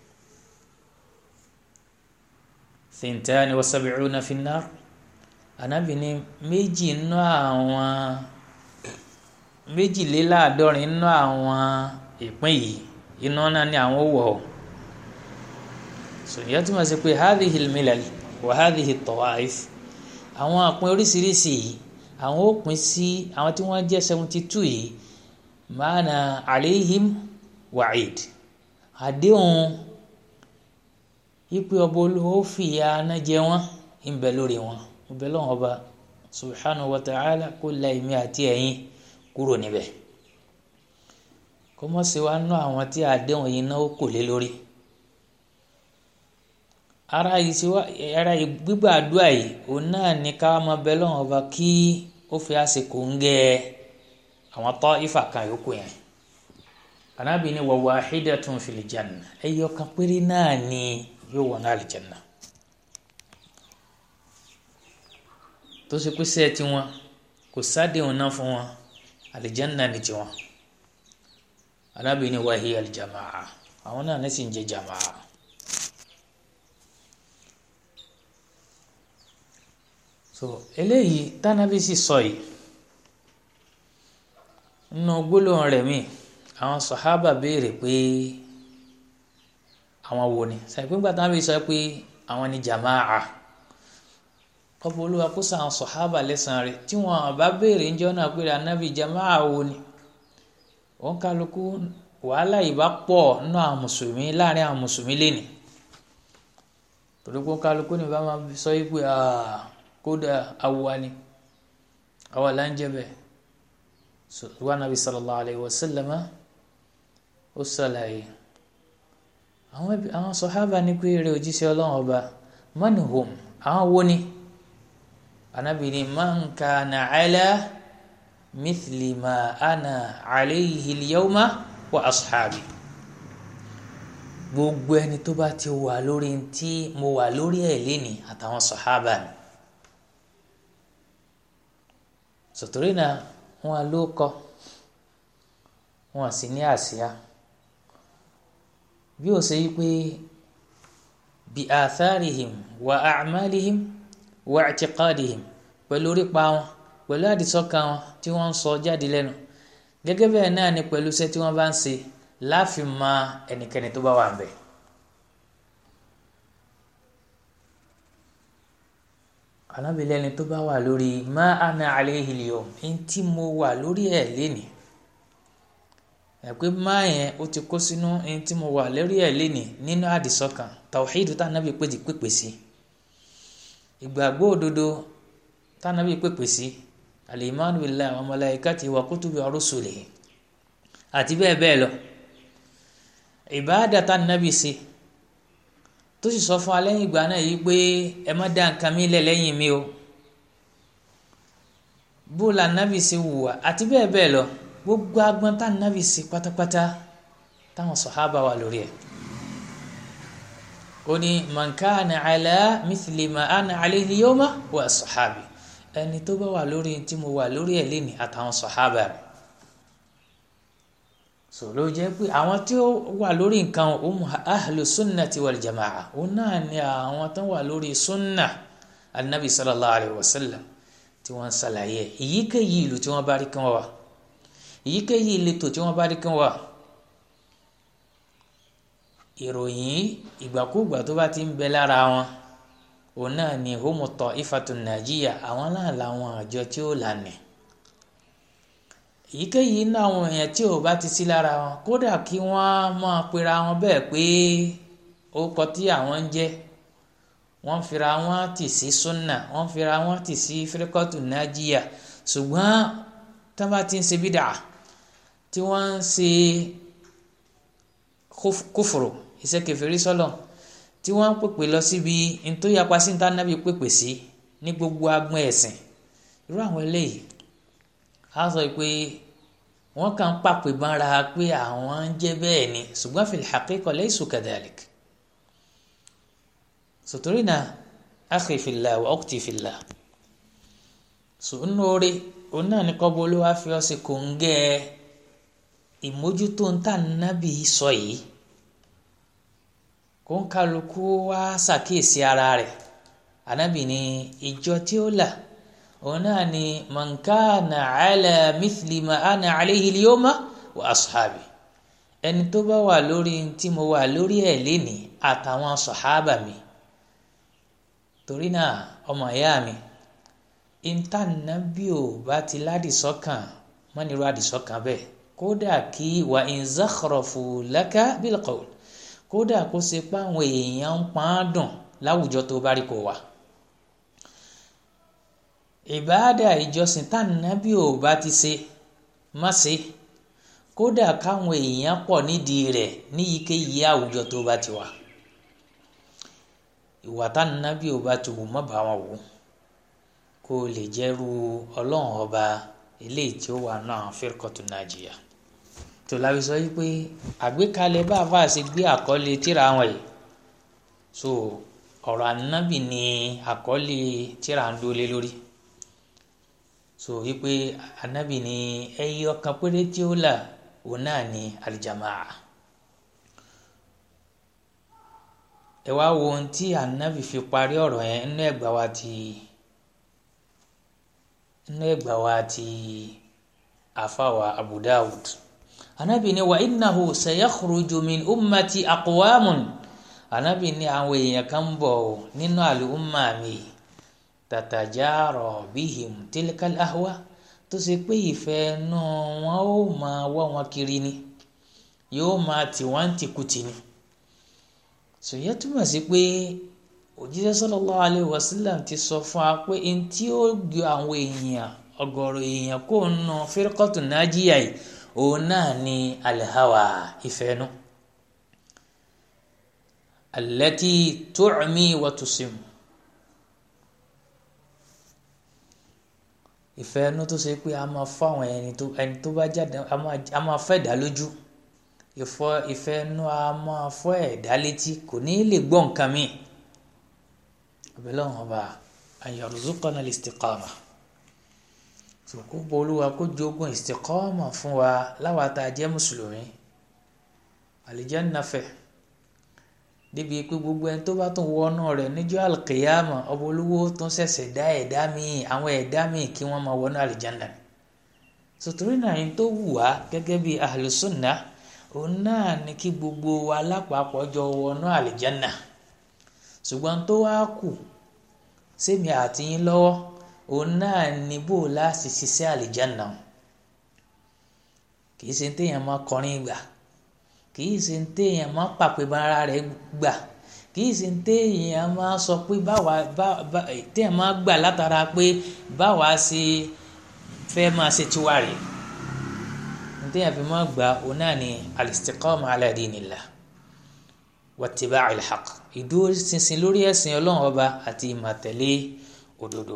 thintani wa sab'una fi an-nar anabi ní méjì nínú àwọn méjìléláàádọ́rin nínú àwọn ìpín yìí iná náà ni àwọn wọ̀ ọ́ so ìyẹn túmọ̀ sí pé hadhihi al-milal wa hadhihi at-ta'if àwọn àpín oríṣiríṣi yìí àwọn ó pín sí àwọn tí wọ́n jẹ́ seventy two yìí maana alayhim wa'id àdéhùn ipe ọba olówó fìyà aná jẹ wọn ń bẹ lórí wọn ń bẹ lọ́wọ́ ọba subhanahu wa ta'ala kó la èmi àti ẹ̀yin kúrò níbẹ̀ kó mọ̀ sí wa nú àwọn tí àdéhùn yìí náà kò lé lórí. ara yìí sí wa ara yìí gbígbà àdúrà yìí òun náà ní ká máa bẹ lọ́wọ́ ọba kí ó fi àsìkò ń gẹ àwọn Taifa kan yòókù yẹn. Ànábì ní wa wahidatun fil janna ẹyọ kan péré náà ni yóò wọ náà aljanna tó ṣe pé sẹ́ẹ̀ tí wọn kò sádéhùn náà fún wọn aljanna ní tiwọn. Ànábì ní wa hiya aljamaa àwọn náà ní sì ń jẹ jamaa. so eléyìí tánàbí sì sọ yìí nínú gbólóhùn rẹ̀ míì àwọn sàhábà béèrè pé àwọn wo ni sàìpé ńgbà táwọn bí sọ pé àwọn ni jamaa kọ́pọ̀ olúwa kó sàn àwọn sàhábà lẹ́sàn-án rẹ̀ tí wọ́n bá béèrè ń jọ́ náà pé ànábì jamaa wo ni wọ́n kálukú wàhálà yìí bá pọ̀ nínú àwọn mùsùlùmí láàrin àwọn mùsùlùmí lénìí torí pé kálukú ni bá máa sọ yìí pé kódà awùwà ni àwa là ń jẹ́ bẹ́ẹ̀ wa nabi sallallahu alayhi wa sallam ó ṣàlàyé àwọn àwọn sàhábà ní pé eré òjíṣẹ́ Ọlọ́run ọba man hum àwọn wo ni Ànábì ní man kana ala mithli ma ana alayhi al-yawma wa ashabi gbogbo ẹni tó bá ti wà lórí tí mo wà lórí ẹ̀ lénìí àtàwọn sàhábà mi sọ̀tòrí náà wọn ló kọ wọn sì ní àsíá bí ó ṣe yí pé bí atharihim wa a'malihim wa i'tiqadihim pẹ̀lú orípa wọn pẹ̀lú àdìsọ́kàn wọn tí wọ́n ń sọ jáde lẹ́nu gẹ́gẹ́ bẹ́ẹ̀ náà ni pẹ̀lú iṣẹ́ tí wọ́n bá ń ṣe láfi mọ ẹnikẹ́ni tó bá wà ń bẹ̀. Ànábì lẹ́ni tó bá wà lórí ma ana alayhi al-yawm ẹni tí mo wà lórí ẹ̀ lénìí, ẹ̀ pé máa yẹn ó ti kó sínú ẹni tí mo wà lórí ẹ̀ lénìí nínú àdìsọ́kàn tawhidu tá Ànábì pé ti pèpè sí, ìgbàgbọ́ òdodo tá Ànábì pèpè sí, al-imanu billahi wa malaikatihi wa kutubihi wa rusulihi àti bẹ́ẹ̀ bẹ́ẹ̀ lọ. Ìbáàdà tá Ànábì sí tó sì sọ fún alẹ́yìn ìgbà náà yìí pé ẹ má dá nǹkan mi lẹ̀ lẹ́yìn mi o, bó la Ànábì sí wùwà àti bẹ́ẹ̀ bẹ́ẹ̀ lọ, gbogbo agbọn tá Ànábì sí pátápátá táwọn sàhábà wà lórí ẹ̀. Ó ní man kana ala mithli ma ana alayhi al-yawma wa ashabi, ẹni tó bá wà lórí tí mo wà lórí ẹ̀ lénìí àtàwọn sàhábà rẹ̀. So ló jẹ́ pé àwọn tí ó wà lórí nǹkan òun ahlu sunnati wal jama'a, òun náà ni àwọn tó wà lórí sunna anabi sallallahu alayhi wa sallam tí wọ́n ń ṣàlàyé èyíkéyìí ìlú tí wọ́n bá rí kán wà, èyíkéyìí ìletò tí wọ́n bá rí kán wà. Ìròyìn ìgbàkúgbà tó bá ti ń bẹ lára wọn òun náà ni humu ta'ifatun najiyya, àwọn náà làwọn àjọ tí ó lànà. Èyíkéyìí náà àwọn èèyàn tí ò bá ti sí lára wọn, kódà kí wọ́n máa pera wọn bẹ́ẹ̀ pé orúkọ tí àwọn ń jẹ́, wọ́n fira wọn tì sí sunna, wọ́n fira wọn tì sí firqatu najiyya, ṣùgbọ́n tí wọ́n bá ti ń ṣe bídà tí wọ́n ń ṣe kúfùrù iṣẹ́ kèfèrí sọ́lọ̀, tí wọ́n ń pèpè lọ síbi ntó yapa sí ní Ànábì pèpè sí ní gbogbo agbọn ẹ̀sìn, irú àwọn eléyìí a sọ pé wọ́n kàn ń pàpè mọ́ra pé àwọn ń jẹ́ bẹ́ẹ̀ ni, ṣùgbọ́n fil haqiqa laysu kadhalik. Sòtòrí náà akhi fillah wa ukhti fillah, sònúore òun náà ní kọ́bọ̀ olówó fi ọ́ sí kòńgẹ́ ìmójútó ń tà Nábì sọ yìí, kó ń kálukú wá ṣàkíyèsí ara rẹ̀. Ànábì ní ìjọ tí ó là òun náà ni man kana ala mithli ma ana alayhi al-yawma wa ashabi, ẹni tó bá wà lórí tí mo wà lórí ẹ̀ lénìí àtàwọn sàhábà mi. Torí náà ọmọ ìyá mi, Ànábì ò bá ti ládìsọ́kàn mọ́nirú àdìsọ́kàn bẹ́ẹ̀, kódà kí wa in zakhrafu laka bil qawl, kódà kó ṣe pé àwọn èèyàn ń pa á dùn láwùjọ tó bá rí kó wà. Ìbáàdà ìjọsìn tá Ànábì ò bá ti ṣe má ṣe, kódà káwọn èèyàn pọ̀ nídìí rẹ̀ ní iyíkéyìí àwùjọ tó bá ti wà. Ìwà tá Ànábì ò bá ti wù má bá wọn wò, kó lè jẹ́rú Ọlọ́run ọba eléyìí tí ó wà náà firqatu najiyya. tó láfi sọ yìí pé àgbékalẹ̀ bá a fà ṣe gbé àkọlé tíra wọn yìí, so ọ̀rọ̀ Ànábì ni àkọlé tíra ń dólé lórí. So wípé Ànábì ní ẹyọ kan péré tí ó là òun náà ní alìjàmáà. Ẹ wá wo ohun tí Ànábì fi parí ọ̀rọ̀ yẹn nínú ẹgbà wa ti nínú ẹgbà wa ti àfàwà Abu Dawud. Ànábì ní wa innahu sayakhruju min ummati aqwamun, Ànábì ní àwọn èèyàn kan bọ̀ nínú àlùmọ́ mi tatajara bihim tilkal ahwa, tó ṣe pé ìfẹ́ náà wọn ó máa wá wọn kiri ni, yóò máa tì wọ́n tìkùtì ni. Sòyẹ́ túmọ̀ sí pé òjíṣẹ́ sallallahu alaihi wasallam ti sọ fún wa pé n tí ó gbé àwọn èèyàn ọ̀gọ̀rọ̀ èèyàn kó nù firqatu najiyya yìí òun náà ni alhawa, ìfẹ́ nù, allati tu'mi wa tusim, ìfẹ́ inú tó ṣe pé a máa fọ́ àwọn ẹni tó ẹni tó bá jáde a máa fẹ́ dá lójú, ìfọ́ ìfẹ́ inú a máa fọ́ ẹ̀dá létí, kò ní lè gbọ́ nǹkan mi. Abẹ́lẹ́ wọn bá an yarzuqana al-istiqama, tó kó bolúwa kó jogún istiqama fún wa láwa tá a jẹ́ mùsùlùmí. Àlìjánnà fẹ̀ débi pé gbogbo ẹni tó bá tún wọnú rẹ̀ níjọ́ alqiyama ọba olówó tún ṣẹ̀ṣẹ̀ dá ẹ̀dá míì, àwọn ẹ̀dá míì kí wọ́n máa wọnú àlìjánnà. Sòtúrí náà yìí tó wù wá gẹ́gẹ́ bí ahlu sunnah òun náà ni kí gbogbo wa lápapọ̀ jọ wọnú àlìjánà ṣùgbọ́n tó wá kù sẹ́mi àti yín lọ́wọ́ òun náà ni bó láti ṣiṣẹ́ àlìjánà kì í ṣe téèyàn máa kọrin gbà kì í ṣe téèyàn máa pàpè bára rẹ̀ gbà kì í ṣe téèyàn máa sọ pé báwa bá téèyàn máa gbà látara pé báwa ṣe fẹ́ máa ṣe tiwa rèé téèyàn fi máa gbà òun náà ni al-istiqama ala dinillah wattiba'il haqq ìdúró ṣinṣin lórí ẹ̀sìn Ọlọ́run ọba àti ìmọ̀tẹ̀lé òdodo.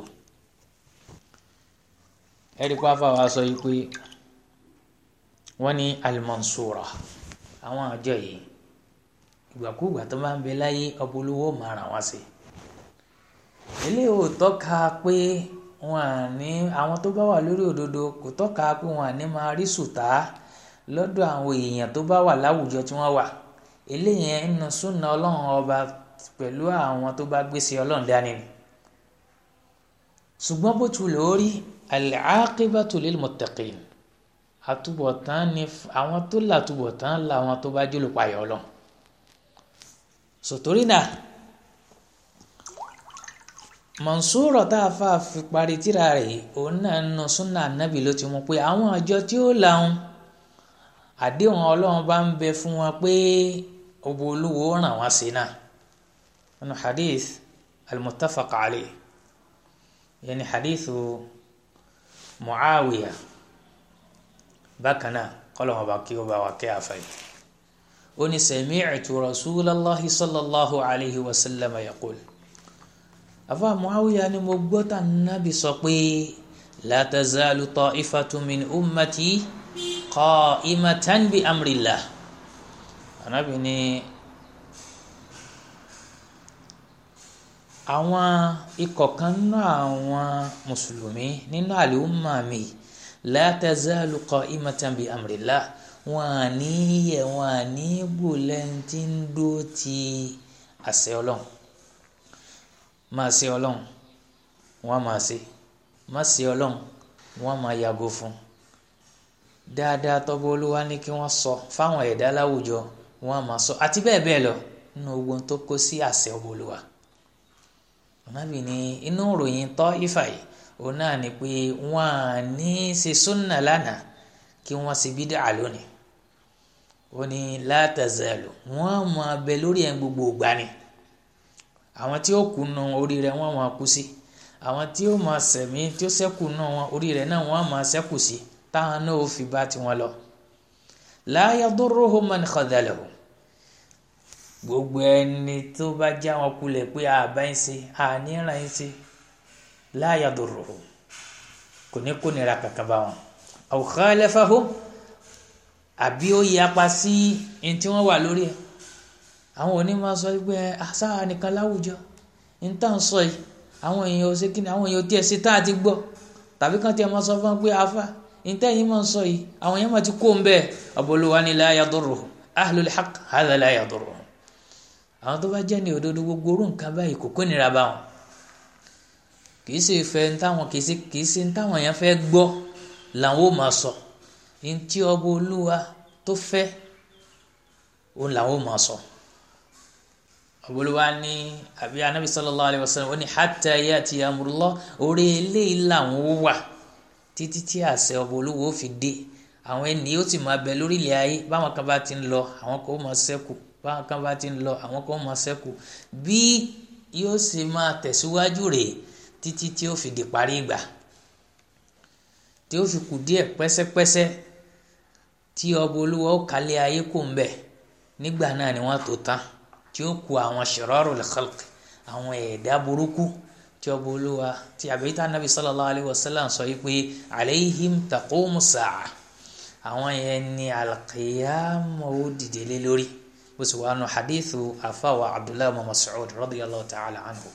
ẹ̀rí pàápàá wa sọ yìí pé wọ́n ní al-mansura àwọn àjọ yìí ìgbàkúgbà tó máa ń bẹ láyé ọba olówó máa ràn wá sí eléyìí ò tọ́ka pé wọn à ní àwọn tó bá wà lórí òdodo kò tọ́ka pé wọn à ní máa rí sùtá lọ́dọ̀ àwọn èèyàn tó bá wà láwùjọ tí wọ́n wà eléyìí nínú súnà Ọlọ́run ọba pẹ̀lú àwọn tó bá gbé sí Ọlọ́run dání ni ṣùgbọ́n bó tulẹ̀ ó rí al-aqibatu lil-muttaqin àtúbọ̀tán ni àwọn tó làtúbọ̀tán làwọn tó bá jólùpayọ̀ Ọlọ́run sòtórí náà Mansura tá a fà fi parí tírà rẹ̀ òun náà nù súnà nábì ló ti mú pé àwọn àjọ tí ó làwọn àdéhùn Ọlọ́run bá ń bẹ fún wọn pé ọba olúwo ràn wá sí náà nínú hadith al-muttafaq alayh yẹni hadithu Muawiya bákan náà kọ́lọ́mù ọba kí ó bá wà kí a fẹ́ ó ní sami'tu rasulallahi sallallahu alayhi wa sallam yaqul afa Muawiya ni mo gbọ́ tá nábì sọ pé la tazalu ta'ifatu min ummati qa'imatan bi amrillah Ànábì ní àwọn ikọ̀ kan náà àwọn mùsùlùmí nínú àlùmọ́ mi la tazalu qa'imatan bi amrillah wọn à ní yẹ̀ wọn à ní bùlẹ́ntì ń dó ti àṣẹ Ọlọ́run máa ṣe Ọlọ́run wọ́n máa ṣe má ṣe Ọlọ́run wọ́n máa yàgò fún dáadáa tọ́bọ̀ Olúwa ní kí wọ́n sọ fáwọn ẹ̀dá láwùjọ wọ́n máa sọ àti bẹ́ẹ̀ bẹ́ẹ̀ lọ nínú ogun tó kó sí àṣẹ ọbọ̀ Olúwa. Ànábì ní inú ìròyìn tọ́ ifá yìí òun náà ni pé wọ́n á ní ṣe súnà lánàá kí wọ́n ṣe bídà lónìí ó ní la tazalu wọ́n máa bẹ lórí ẹ̀ gbogbo ìgbà ni àwọn tí ó kù nù orí rẹ̀ wọ́n máa kú sí àwọn tí ó máa sẹ̀mí tí ó ṣẹ́kù nù wọn orí rẹ̀ náà wọ́n máa ṣẹ́kù sí táwọn náà ó fi bá tiwọn lọ. la yadurruhum man khadhalahum gbogbo ẹni tó bá já wọn kulẹ̀ pé àbá ń ṣe àníra ń ṣe la yadurruhum kò ní kó nira kankan bá wọn. aw khalafahum àbí ó yapa sí ẹni tí wọ́n wà lórí ẹ̀ àwọn onímọ̀ sọ pé àṣà nìkan láwùjọ ní tá à ń sọ yìí àwọn èèyàn ò ṣe kí ni àwọn èèyàn ò tiẹ̀ ṣe tá a ti gbọ́ tàbí kàn tiẹ̀ máa sọ fún wọn pé afa ní tẹ́yìn máa ń sọ yìí àwọn èèyàn máa ti kó ń bẹ́ẹ̀ Olúwa ní la yadurruhum ahlul haqq hadha la yadurruhum àwọn tó bá jẹ́ ní òdodo gbogbo orú nǹkan báyìí kò kó nira bá wọn kì í ṣe ìfẹ́ táwọn kì í ṣe táwọn èèyàn fẹ́ gbọ́ làwọn ò máa sọ ní tí ọba Olúwa tó fẹ́ òun làwọn ò máa sọ. Olúwa ní àbí Ànábì sallallahu alayhi wa sallam ó ní hatta yati amrullah orí eléyìí làwọn ó wà títí tí àṣẹ ọba Olúwa ó fi dé àwọn ẹni yóò sì máa bẹ lórílẹ̀ ayé báwọn kan bá ti ń lọ àwọn kan ó máa ṣẹ́kù báwọn kan bá ti ń lọ àwọn kan ó máa ṣẹ́kù bí yóò sì máa tẹ̀síwájú rèé títí tí ó fi di parí ìgbà tí ó fi kù díẹ̀ pẹ́sẹ́pẹ́sẹ́ tí ọba Olúwa ó kálẹ̀ ayé kò ń bẹ̀ nígbà náà ni wọ́n tó tán tí ó kù àwọn shirarul khalq àwọn ẹ̀dá burúkú tí ọba Olúwa tí àbíta Nabi sallallahu alayhi wa sallam sọ yìí pé alayhim taqumu sa'a àwọn yẹn ni al-qiyamah ó dìde lé lórí bó sì wà nù hadithu afawa Abdullahi ibn Mas'ud radiyallahu ta'ala anhu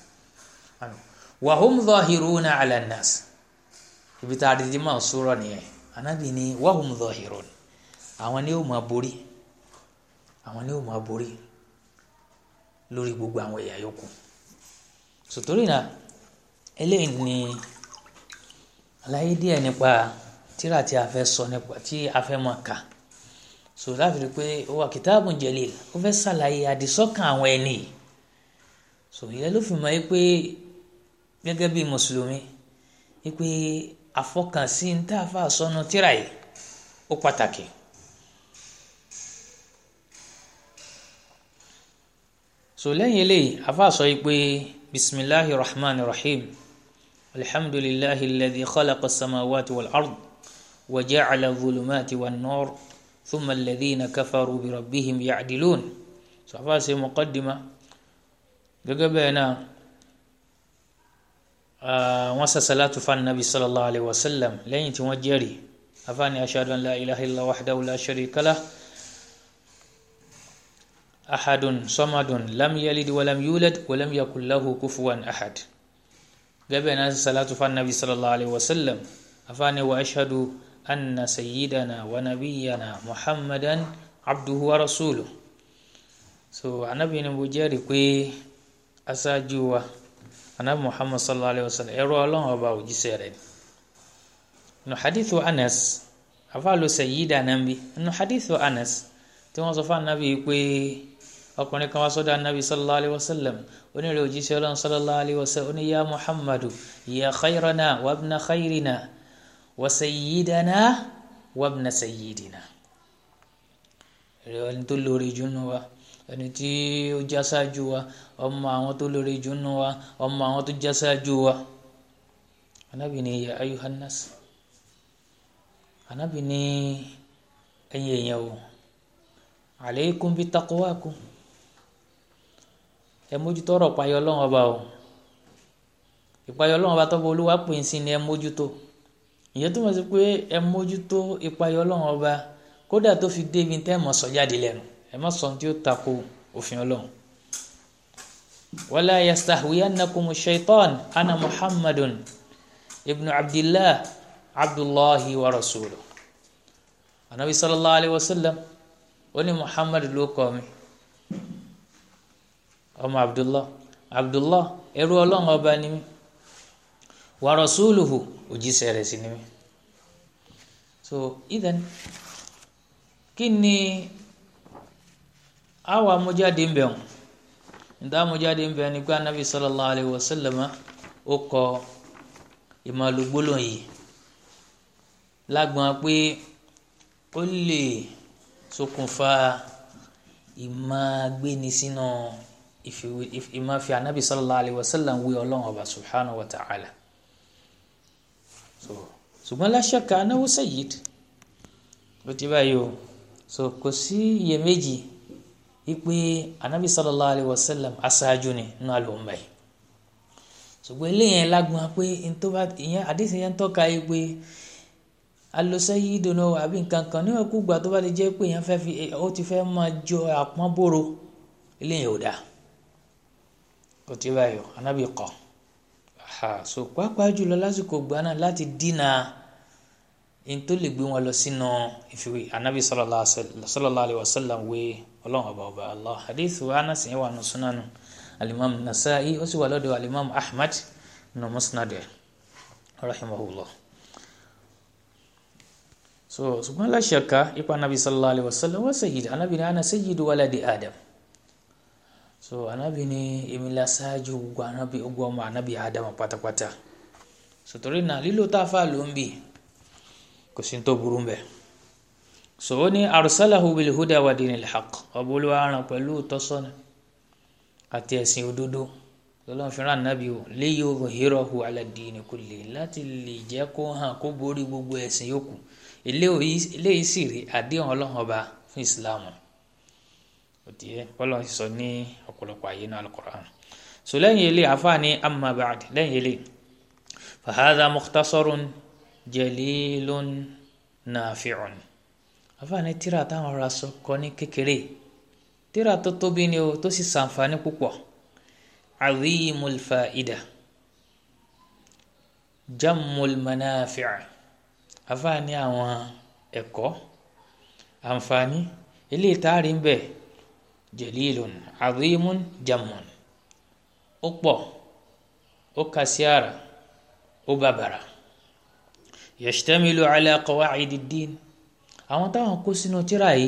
wa hum zahiruna ala an-nas ibi tá a di máa sọ̀rọ̀ nìyẹn Ànábì ní wa hum zahirun àwọn ni ó máa borí àwọn ni ó máa borí lórí gbogbo àwọn ẹ̀yà yòókù sòtórì náà eléyìí ni àlàyé díẹ̀ nípa tírà tí a fẹ́ sọ nípa tí a fẹ́ máa kà so láti rí pé ó wà kitabun jalil ó fẹ́ ṣàlàyé àdìsọ́kàn àwọn ẹni so ìyẹn ló fi mọ̀ pé gẹ́gẹ́ bí mùsùlùmí pé àfọkànsí ń tà fà sọnù tírà yìí ó pàtàkì. so lẹ́yìn eléyìí afa sọ pé bisimilahi rahman rahim alhamdulillahi alladhi khalaqa samawati wal ard wa ja'ala dhulumati wan nur thumma alladhina kafaru bi rabbihim ya'dilun. so afa ṣe muqaddima gẹ́gẹ́ bẹ́ẹ̀ náà wọ́n sá salatu fa nabi sallallahu alayhi wa sallam lẹ́yìn tí wọ́n jẹ́rìí afa ni ashhadu an la ilaha illa wahdahu la sharika lah ahadun samadun lam yalid walam yulad walam yakul lahu kufuwan ahad. gẹ́gẹ́ náà salatu fa nabi sallallahu alayhi wa sallam afa ni wa ashhadu anna sayyidana wa nabiyyana muhammadan abduhu wa rasuluhu. so anabi ni mo jẹ́rìí pé aṣáájú wa anabi muhammad sallallahu alayhi wa sallam ẹrú Ọlọ́run ọba òjíṣẹ́ rẹ̀. nínú hadithu anas afa lo sayyidana bi nínú hadithu anas tí wọ́n sọ fún anabi pé ọkùnrin kan wá sọ́dọ̀ anabi sallallahu alayhi wa sallam onírè òjíṣẹ́ Ọlọ́run sallallahu alayhi wa sallam oní ya muhammadu ya khayrana wa ibna khayrina wa sayyidana wa ibna sayyidina. rẹ̀ ẹni tó lórí jù nínú wa ẹni tí ó já sáájú wa ọmọ àwọn tó lórí jù nínú wa ọmọ àwọn tó já sáájú wa. anabi ní ya ayuhan nas anabi ní ẹ̀yin èèyàn o alaykum bi taqwakum ẹ mójútó ọ̀rọ̀ ìpayọ̀ Ọlọ́run ọba o ìpayọ̀ Ọlọ́run ọba tọ́ba olúwa pè é sí ni ẹ mójútó. ìyẹn tó mọ̀ sí pé ẹ mójútó ìpayọ̀ Ọlọ́run ọba kódà tó fi débi tẹ́ ẹ mọ̀ sọ jáde lẹ́nu ẹ má sọ tí ó tako òfin Ọlọ́run. wala yastahwiyannakumu shaitan ana muhammadun ibnu abdillah abdullahi wa rasuluhu. anabi sallallahu alayhi wa sallam ó ní muhammad ló kọ mi ọmọ abdullah abdullah ẹrú Ọlọ́run ọba ni mí wa rasuluhu òjíṣẹ́ rẹ̀ sì ni mí. so idan kí ni àwa amújáde ń bẹ̀ wọ́n níta amújáde ń bẹ̀ ni pé anabi sallallahu alayhi wa sallam ó kọ ìmọ̀lúgbólóhùn yìí lágbọ́n pé ó lè ṣokùnfà ìmágbéni sínú ìmáfi anabi sallallahu alayhi wa sallam wí Ọlọ́run ọba subhanahu wa ta'ala. so ṣùgbọ́n la shakka annahu sayyid ló ti báyìí o. so kò sí iyèméjì wípé anabi sallallahu alayhi wa sallam aṣáájú ni nínú àlùmọ́ yìí. ṣùgbọ́n eléyẹn lágbọ́n pé ìyẹn àdìsí yẹn ń tọ́ka yìí pé alosẹ́yìí dùnú àbí nǹkan kan níwọ̀n kú gbà tó bá lè jẹ́ pé èèyàn fẹ́ fi ó ti fẹ́ máa jọ àpọ́nbóró eléyìí ò dáa kò tí báyìí o anábì kọ́ so pàápàá jùlọ lásìkò gbà náà láti dínà in tó lè gbé wọn lọ sínú ìfiwé anábì sallallahu alayhi wa sallam wé Ọlọ́run ọba ọba allah hadithu anas yẹn wà nù sunanu alimam nasa'i ó sì wà lọ́dọ̀ alimam ahmad nù musnad rahimahullah. so ṣùgbọ́n la shakka ipa anabi sallallahu alayhi wa sallam wa sayyid anabi ni ana sayyidu waladi adam. so anabi ni èmi la ṣáájú gbogbo anabi gbogbo ọmọ anabi adam pátápátá. so torí náà lílo tá a fà ló ń bì kò sí tó burú mbẹ. so ó ní arsalahu bil huda wa dinil haqq ọbúlú aràn pẹ̀lú tọ́sọ́nà àti ẹ̀sìn òdodo lọ́lọ́run fi rán anabi o liyudhhirahu ala dini kulli láti lè jẹ́ kó hàn kó borí gbogbo ẹ̀sìn yòókù. eléyìí sì rí àdéhùn Ọlọ́run ọba fún ìsìláàmù òtí ẹ Ọlọ́run sọ ní ọ̀pọ̀lọpọ̀ àyè náà al-Qur'an. so lẹ́yìn ilé àfáàní amma ba'd lẹ́yìn ilé fahadha mukhtasarun jalilun nafi'un àfáàní tíra táwọn ará sọ kọ ní kékeré tíra tó tóbi ni o tó sì ṣàǹfààní púpọ̀ azimul fa'ida jammul manafi' àfáàní àwọn ẹ̀kọ́ àǹfààní eléyìí tá a rí ń bẹ jalilun azimun jammun ó pọ̀ ó kàsíàrà ó bàbàrà yashtamilu ala qawa'id ad-din àwọn táwọn kó sínú tírà yìí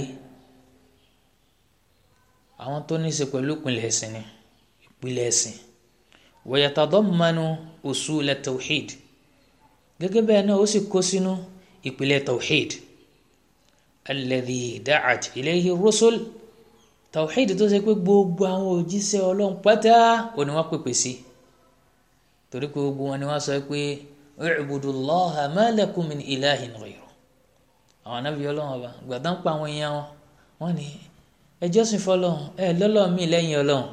àwọn tó ní í ṣe pẹ̀lú ìpìlẹ̀ ẹ̀sìn ni ìpìlẹ̀ ẹ̀sìn wa yatadammanu usul at-tawhid gẹ́gẹ́ bẹ́ẹ̀ náà ó sì kó sínú ìpìlẹ̀ tawhid alladhi da'at ilayhi ar-rusul tawhid tó ṣe pé gbogbo àwọn òjíṣẹ́ Ọlọ́run pátá òní wọ́n pèpè sí torí pé gbogbo wọn ni wọ́n sọ pé u'budullaha ma lakum min ilahin ghayruh àwọn Ànábì Ọlọ́run ọba gbàdán pa àwọn èèyàn wọn wọ́n ní ẹ jọ́sìn fọ́lọ́run ẹ lọ́lọ́run mi lẹ́yìn Ọlọ́run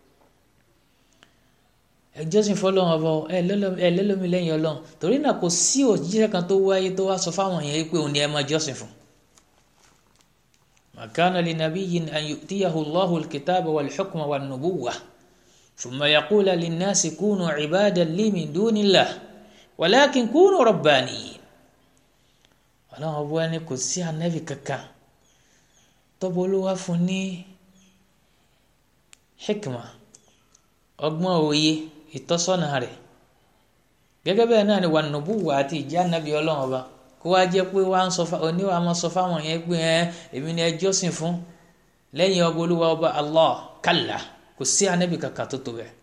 ẹ jọ́sìn fọ́lọ́run ọba ẹ lọ́lọ́run mi lẹ́yìn Ọlọ́run torí náà kò sí òjíṣẹ́ kan tó wáyé tó wá sọ fáwọn èèyàn pé òun ni ẹ máa jọ́sìn fún. ma kana li nabiyyin an yu'tiyahu Allahu al-kitaba wal-hukma wan-nubuwwah thumma yaqula lin-nasi kunu ibadan li min dunillah walakin kunu rabbaniyyin. Ọlọ́run ọba ẹni kò sí ànábì kankan tọ́bọ̀ Olúwa fún ní hikma ọgbọ́n òye ìtọ́sọ́nà rẹ̀ gẹ́gẹ́ bẹ́ẹ̀ náà ni wà nubuwa àti ìjẹ́ ànábì Ọlọ́run ọba kó wá jẹ́ pé wá ń sọ oníwà máa sọ fáwọn yẹn pé ẹ èmi ni ẹ jọ́sìn fún lẹ́yìn ọba Olúwa ọba Allah kalla kò sí ànábì kankan tó tó bẹ́ẹ̀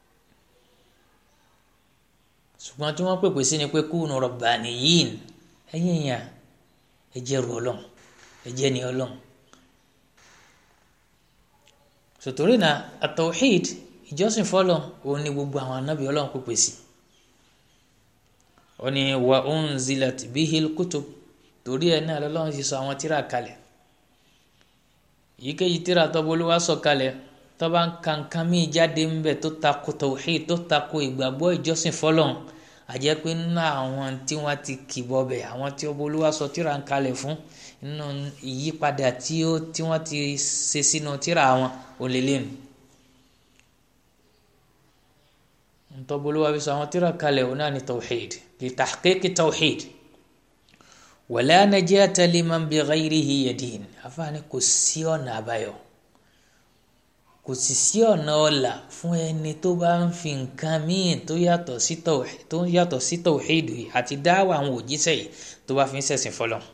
ṣùgbọ́n tí wọ́n pèpè sí ni pé kunu rabbaniyyin ẹ̀yin yẹn ẹ jẹ́ ru Ọlọ́run ẹ jẹ́ ni Ọlọ́run sotori na at-tawhid ìjọsìn fọ́lọ́run òun ni gbogbo àwọn ànábì Ọlọ́run pèpè sí ó ní wa unzilat bihil kutub torí ẹ̀ náà lọ́lọ́run ti sọ àwọn tírà kalẹ̀ yíkéyìí tírà tó Olúwa sọ kalẹ̀ tó bá ń kankan míì jáde ń bẹ̀ tó tako tawhid tó tako ìgbàgbọ́ ìjọsìn fọ́lọ́run àjẹ́ pé nínú àwọn tí wọ́n ti kìbọ̀ bẹ̀ àwọn tí Olúwa sọ tírà ń kalẹ̀ fún nínú ìyípadà tí ó tí wọ́n ti ṣe sínú tírà wọn ò lè lẹ́nu. ntọ́bọ̀ Olúwa fi sọ àwọn tírà kalẹ̀ òun náà ní tawhid li tahqiqi tawhid wala najata liman bi ghayrihi yadin àfààní kò sí ọ̀nà àbáyọ kò sì sí ọ̀nà ọ̀la fún ẹni tó bá ń fi nǹkan míì tó yàtọ̀ sí tawhid tó yàtọ̀ sí tawhid yìí àti dáwà àwọn òjíṣẹ́ yìí tó bá fi ń ṣẹ̀sìn fọlọ́n.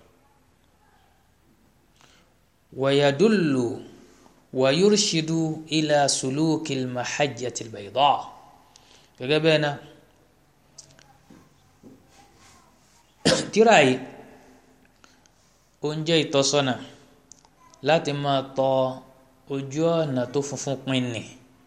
wa yadullu wa yurshidu ila sulukil mahajjatil bayda gẹ́gẹ́ bẹ́ẹ̀ náà tírà yìí ó ń jẹ́ ìtọ́sọ́nà láti máa tọ ojú ọ̀nà tó funfun pin nì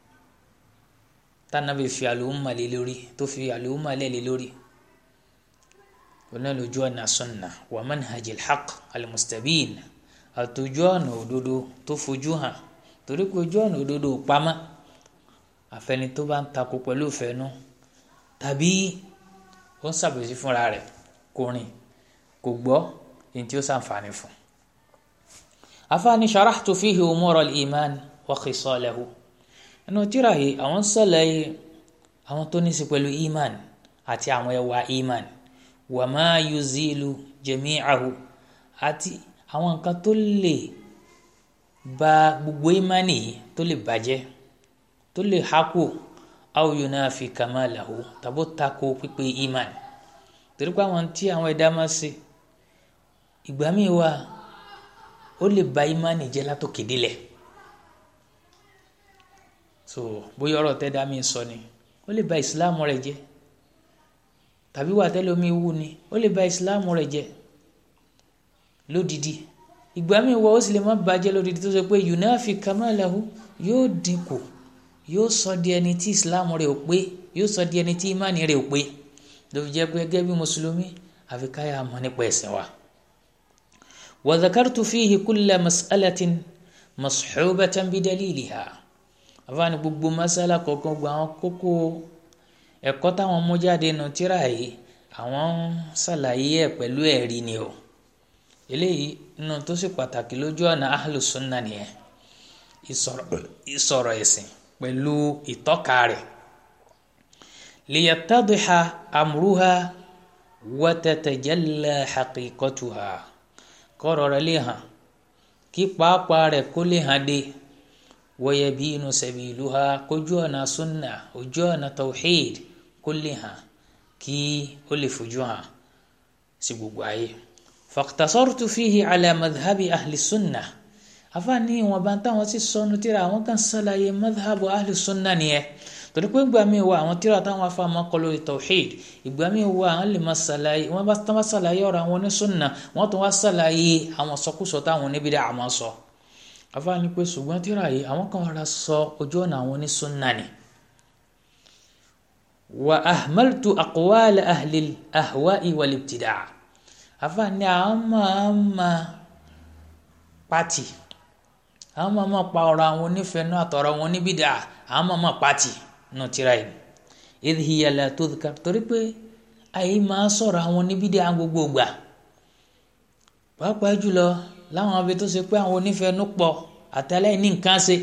tánàbí fi àlùmà lé lórí tó fi àlùmà lé lé lórí ọ̀nà lójú ọ̀nà sunna wa manhajil haqq al-mustabin àtòjú ọ̀nà òdodo tó fojú hàn torí pé ojú ọ̀nà òdodo ò pamọ́ àfẹni tó bá ń takò pẹ̀lú ìfẹ́nu tàbí ó ń ṣàbòsí fúnra rẹ̀ kò rìn kò gbọ́ èyí tí ó ṣàǹfààní fún. afáàní sharahtu fihi umur al-iman wa khisalahu ẹnu tírà yìí àwọn ń ṣàlàyé àwọn tó ní sí pẹ̀lú iman àti àwọn ẹwà iman wa ma yuzilu jami'ahu àti àwọn nǹkan tó lè ba gbogbo imani yìí tó lè bàjẹ́ tó lè hákò aw yunafi kamalahu tàbó tako pípé iman torí pé àwọn tí àwọn ẹ̀dá máa ṣe ìgbà míì wà ó lè ba imani jẹ́ látòkè délẹ̀ so bóyá ọ̀rọ̀ tẹ́dá mi sọ ni ó lè ba ìsìláàmù rẹ̀ jẹ́ tàbí wà tẹ́lẹ̀ omi wú ni ó lè ba ìsìláàmù rẹ̀ jẹ́ lódìdí ìgbà míì wà ó sì lè má bàjẹ́ lódìdí tó sọ pé yunafi kamalahu yóò dínkù yóò sọ di ẹni tí islam rẹ̀ ò pé yóò sọ di ẹni tí imani rẹ̀ ò pé ló fi jẹ́ pé gẹ́gẹ́ bí mùsùlùmí àfi káyà mọ̀ nípa ẹ̀sìn wa. wa dhakartu fihi kulla mas'alatin mashubatan bidaliliha àfààní gbogbo masala kọ̀ọ̀kan gba àwọn kókó ẹ̀kọ́ táwọn mú jáde nù tírà yìí àwọn ń ṣàlàyé ẹ̀ pẹ̀lú ẹ̀rí ni o eléyìí nínú tó sì pàtàkì lójú ọ̀nà ahlus sunna nìyẹn ìsọ̀rọ̀ ẹ̀sìn pẹ̀lú ìtọ́ka rẹ̀ liyattadiha amruha wa tatajalla haqiqatuha kọ́rọ̀ rẹ̀ lè hàn kí pàápàá rẹ̀ kó lè hàn dé wa yabinu sabiluha kójú ọ̀nà sunna ojú ọ̀nà tawhid kó lè hàn kí ó lè fojú hàn sí gbogbo ayé faqtasartu fihi ala madhhabi ahli sunnah àfáàní ìwọ̀n bá táwọn sì sọnù tíra àwọn kan ṣàlàyé madhhabu ahli sunnah nìyẹn torí pé ìgbà míì wà àwọn tíra táwọn afá máa kọ lórí tawhid ìgbà míì wà àwọn lè máa ṣàlàyé wọ́n bá tán bá ṣàlàyé ọ̀rọ̀ àwọn onísùnnà wọ́n tún wá ṣàlàyé àwọn sọkúsọ táwọn oníbídà àmọ́ sọ àfáàní pé ṣùgbọ́n tíra yìí àwọn kan rà sọ ojú ọ̀nà àwọn onísùnnà ni. wa ahmaltu aqwal ahli al-ahwa'i wal-ibtida' àfáàní àwọn máa máa pàtì àwọn máa máa pa ọ̀rọ̀ àwọn onífẹ̀ẹ́nú àtọ̀rọ̀ àwọn oníbídà àwọn máa máa pàtì nù tíra yìí idh hiya la tudhkar torí pé àyè máa sọ̀rọ̀ àwọn oníbídà gbogbo gbà pàápàá jùlọ láwọn abẹ tó ṣe pé àwọn onífẹ̀ẹ́nú pọ̀ àtàlẹ́ ní nǹkan ṣe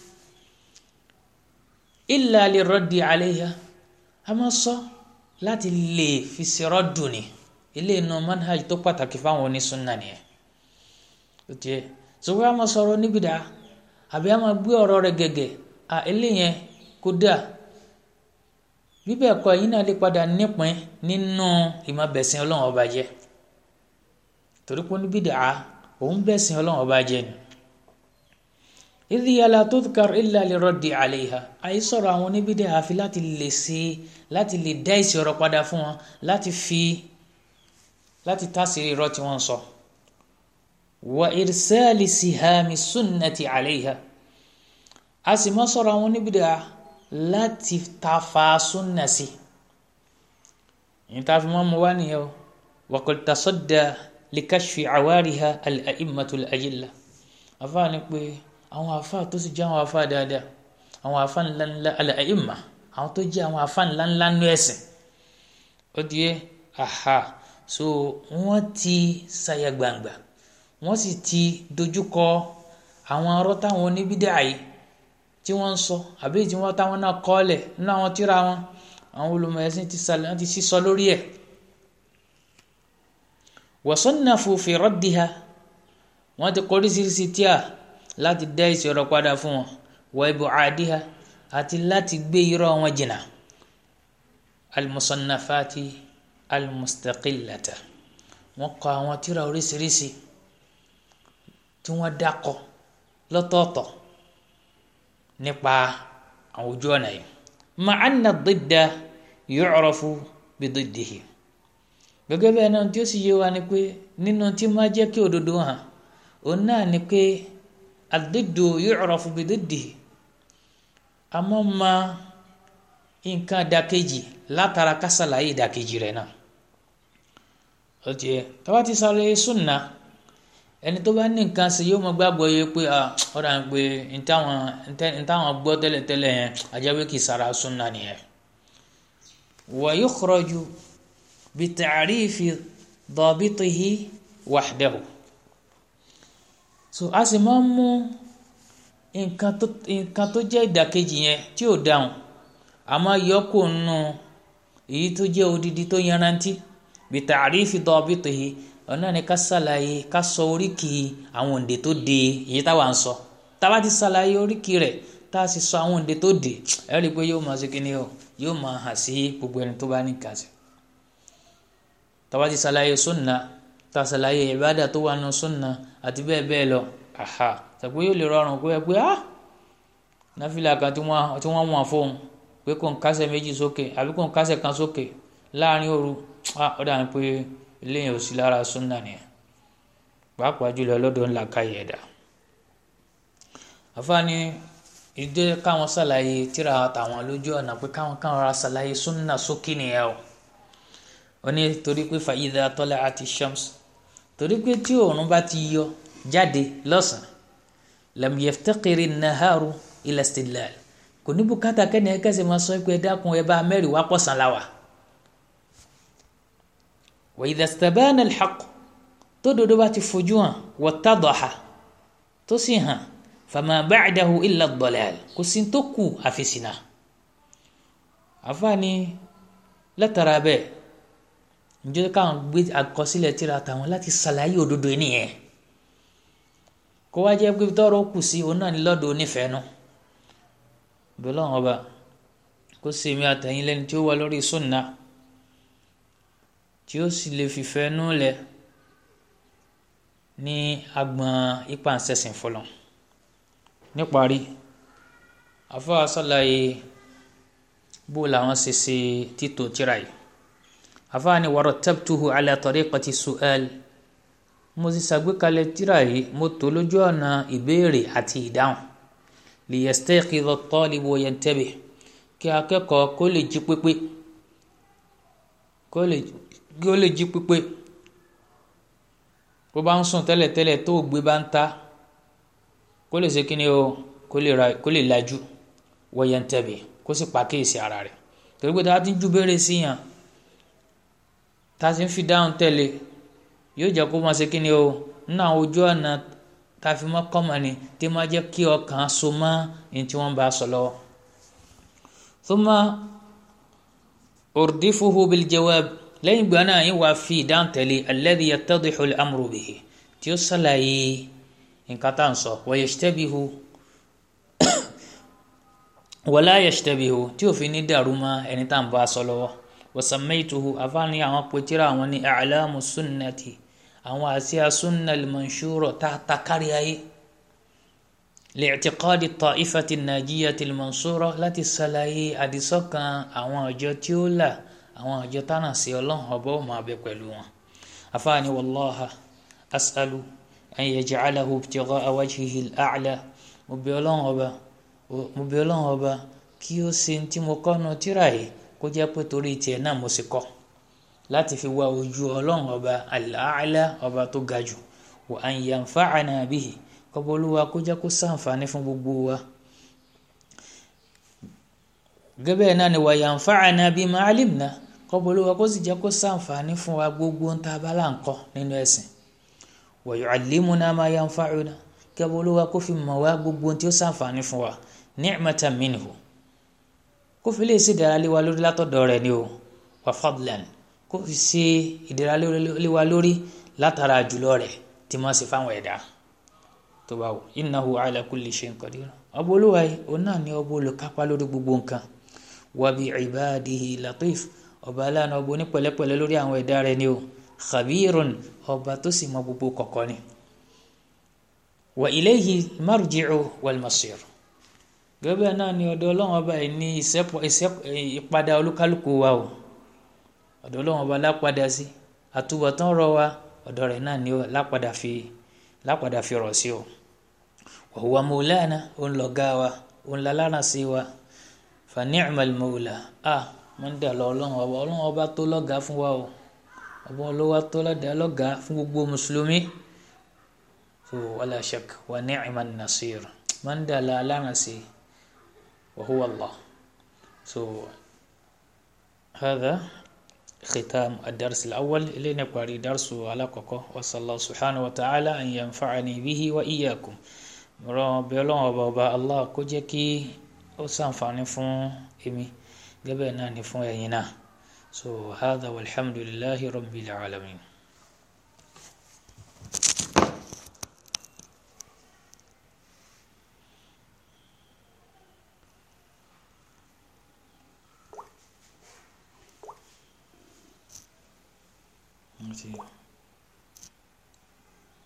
illa li raddi alayha a máa sọ láti lè fi ṣe rọ́dù ni ilé inú manhaj tó pàtàkì fáwọn onísùnnà nìyẹn ó tiẹ̀ ṣùgbọ́n a máa sọ̀rọ̀ oníbídà àbí a máa gbé ọ̀rọ̀ rẹ̀ gẹ̀gẹ̀ à eléyẹn kó dà bíbẹ̀ ẹ̀kọ́ yìí náà lè padà nípìn nínú ìmọ̀bẹ̀sìn ọlọ́run ọba jẹ́ torí pé oníbídà òun bẹ̀sìn ọlọ́run ọba jẹ́ ni idh hiya la tudhkar illa li raddi alayha àyè sọ̀rọ̀ àwọn oníbídà àfi láti lè ṣe láti lè dá ìsì ọ̀rọ̀ padà fún wọn láti fi láti tásìrì irọ́ tí wọ́n sọ wa irsali sihami sunnati alayha a sì máa sọ̀rọ̀ àwọn oníbídà láti tafa sunna sí ní ta fi mọ́ mu wá nìyẹn o wa qad tasadda li kashfi awariha al-a'immatul ajilla àfáà ni pé àwọn àfáà tó sì jẹ́ àwọn àfáà dáadáa àwọn àfáà ńláńlá al-a'imma àwọn tó jẹ́ àwọn àfáà ńláńlá nú ẹ̀sìn ó di yé aha so wọ́n ti ṣàyà gbangba wọ́n sì ti dojúkọ àwọn ọ̀rọ̀ táwọn oníbídà yìí tí wọ́n ń sọ àbí tí wọ́n táwọn náà kọ́lẹ̀ nínú àwọn tírà wọn àwọn olùmọ̀ ẹ̀sìn ti sàlẹ̀ wọ́n ti sísọ lórí ẹ̀. wa sannafu fi raddiha wọ́n ti kọ́ oríṣiríṣi tíà láti dá ìsì ọ̀rọ̀ padà fún wọn wa ib'adiha àti láti gbé irọ́ wọn jìnnà al-musannafati al-mustaqillata wọ́n kọ àwọn tírà oríṣiríṣi tí wọ́n dákọ lọ́tọ̀ọ̀tọ̀ nípa àwọn ojú ọ̀nà yìí ma'anna ad-didda yu'rafu bi-diddihi gẹ́gẹ́ bẹ́ẹ̀ náà tí ó sì yé wa ni pé nínú tí máa jẹ́ kí òdodo hàn òun náà ni pé ad-diddu yu'rafu bi-diddihi àmọ́ ma nǹkan ìdàkejì látara kásàlàyé ìdàkejì rẹ̀ náà ó ti yẹ tọ́wọ́ ti sàlàyé sunna ẹni tó bá ní nǹkan ṣe yóò mọ gbàgbọ́ yẹ pé ọ̀rọ̀ à ń pè ntáwọn gbọ́ tẹ́lẹ̀tẹ́lẹ̀ yẹn ajáwé kì í sara sunna nìyẹn. wa yukhraju bi ta'rifi dabitihi wahdahu so a sì máa ń mú nǹkan tó jẹ́ ìdàkejì yẹn tí ò dáhùn àmọ́ yọkù nù èyí tó jẹ́ odidi tó yanrantí bi ta'rifi dabitihi ọ̀nà ni ká ṣàlàyé ká sọ oríkì àwọn òǹdè tó de èyí táwa ń sọ táwa ti ṣàlàyé oríkì rẹ̀ tá a sì sọ àwọn òǹdè tó de ẹ rí i pé yóò máa ṣe kíni o yóò máa hàn sí gbogbo ẹni tó bá ní kàṣẹ. táwa ti ṣàlàyé sunna tá a ṣàlàyé ìbádà tó wà nù sunna àti bẹ́ẹ̀ bẹ́ẹ̀ lọ aha ṣàpé yóò lè rọrùn pé ẹ pé ah náfìlà kan tí wọ́n wọ̀n fóun pé kò ń kásẹ̀ méjì sókè àbí kò ń kásẹ̀ kan sókè láàrin òru ah ó dà ní pé eléyìí ò sí lára súnà nìyẹn pàápàá jùlọ lọ́dọ̀ ńlá káyé ẹ̀dá àfáàní ìdí káwọn ṣàlàyé tíra àtàwọn lójú ọ̀nà pé káwọn káwọn ra ṣàlàyé súnà sókè nìyẹn o ó ní torí pé fa idha tala'ati shams torí pé tí òòrùn bá ti yọ jáde lọ́sàn-án lam yaftaqiri an-naharu ila istidlal kò ní bùkátà kẹ́ni ẹ̀ kẹ́sì máa sọ pé ẹ dákun ẹ bá mẹ́rin wá pọ̀ sàn láwà. وإذا استبان الحق تدود بات فجوان واتضح تسيها فما بعده إلا الضلال كسين تكو أفسنا أفاني لا ترى به njẹ́ káwọn gbé àkọsílẹ̀ tíra tàwọn láti ṣàlàyé òdodo nìyẹn kó wá jẹ́ pé tọ́rọ̀ kù sí òun náà ní lọ́dọ̀ onífẹ̀ẹ́nu bẹ́ẹ̀ lọ́wọ́n ọba kó sì mí àtẹ̀yìn lẹ́ni tí ó wà lórí sunna tí ó sì lè fìfẹ́ nú lẹ̀ ní agbọn ipa ń ṣẹ̀sìn fọlọ́. Níparí àfáà ṣàlàyé bó làwọn ṣe ṣe títò tírà yìí. Àfáà ní warattabtuhu ala tariqati su'al, mo sì ṣàgbékalẹ̀ tírà yìí mo tò lójú ọ̀nà ìbéèrè àti ìdáhùn. Liyastayqidha at-talibu wa yantabih, kí akẹ́kọ̀ọ́ kó lè jí pépé kó lè kó lè jí pépé bó bá ń sùn tẹ́lẹ̀tẹ́lẹ̀ tó gbé bá ń ta kó lè ṣe kí ni o kó lè ra kó lè lajú wa yantabih, kó sì pàkíyèsí ara rẹ̀. torí pé tá a ti ń ju béèrè sí yàn tá a ti ń fi dáhùn tẹ̀lé yóò jẹ́ kó máa ṣe kí ni o nínú àwọn ojú ọ̀nà tá a fi mọ́ kọ́mọ ni tí máa jẹ́ kí ọkàn so mọ́ ní tí wọ́n bá sọ lọ́wọ́. thumma urdifuhu bil jawab, lẹ́yìn ìgbà náà yín wá fi ìdáhùn tẹ̀lé alladhi yattadihu al-amru bihi, tí ó ṣàlàyé nǹkan tá à ń sọ. wa yashtabihu wala yashtabihu, tí ò fi ní dàrú mọ́ ẹni tá à ń bá sọ lọ́wọ́. wa sammaytuhu, àfáàní àwọn pẹ̀tírà àwọn ní a'lamu sunnati, àwọn àsíá sunna al-manshura tá a ta kárí ayé. li'tiqadi at-ta'ifati an-najiyati al-mansura, láti ṣàlàyé àdìsọ́kàn àwọn ọjọ́ tí ó là, àwọn ọjọ́ tánà sí ọlọ́run ọba ó máa bẹ pẹ̀lú wọn. àfáàní wallaha as'alu an yaj'alahu ibtigha'a wajhihi al-a'la, mo bẹ̀ ọlọ́run ọba mo bẹ̀ ọlọ́run ọba kí ó ṣe tí mo kọ́ nu tírà yìí kó jẹ́ pé torí tiẹ̀ náà mo sì kọ́, láti fi wá ojú ọlọ́run ọba al-a'la, ọba tó ga jù. wa an yanfa'ana bihi, kọ́bọ̀ olúwa kó jẹ́ kó ṣàǹfààní fún gbogbo wa. gẹ́gẹ́ náà ni wa yanfa'ana bima 'alimna, kọ́bọ̀ olúwa kó sì jẹ́ kó ṣàǹfààní fún wa gbogbo ń ta bá là ń kọ́ nínú ẹ̀sìn. wa yu'allimuna ma yanfa'una, kọ́bọ̀ olúwa kó fi mọ̀ wá gbogbo tí ó ṣàǹfààní fún wa. ni'matan minhu, kó fi lè ṣe ìdára lé wa lórí látọ̀dọ̀ rẹ̀ ni o. wa fadlan, kó fi ṣe ìdára lé wa lórí látara jùlọ rẹ̀ tí máa ṣe fáwọn ẹ̀dá tó bá wù. innahu ala kulli shay'in qadir, ọba olúwa yìí òun náà ni ọba olùkápá lórí gbogbo nǹkan. wa bi ibadihi latif, ọba aláàánú, ọba onípẹ̀lẹ́pẹ̀lẹ́ lórí àwọn ẹ̀dá rẹ̀ ni o. khabirun, ọba tó sì mọ gbogbo kọ̀kọ̀ ni. wa ilayhi marji'u wal masir, gẹ́gẹ́ náà ni ọ̀dọ̀ ọlọ́run ọba yìí ní ìpadà olúkálùkù wa o. ọ̀dọ̀ ọlọ́run ọba lápadà sí, àtúbọ̀tán rọ̀ wa ọ̀dọ̀ rẹ̀ náà ni lápadà fi lápadà fi rọ̀ sí o. wa huwa maulana, òun lọ̀gá wa, òun lálára sí wa. fa ni'mal maula, a máa ń dà lọ ọlọ́run ọba ọlọ́run ọba tó lọ́gàá fún wa o. ọba olówó tó lọ́dà lọ́gàá fún gbogbo mùsùlùmí. so wala shak wa ni'man nasir, máa ń dà lálára sí wa huwa Allah. so هذا ختام الدرس الأول إلينا قاري درس على كوكو. وصلى الله سبحانه وتعالى أن ينفعني به وإياكم. رب بابا الله كوجكي وسانفعني فون إمي قبلنا نفون ينا. so هذا والحمد لله رب العالمين. Let's see.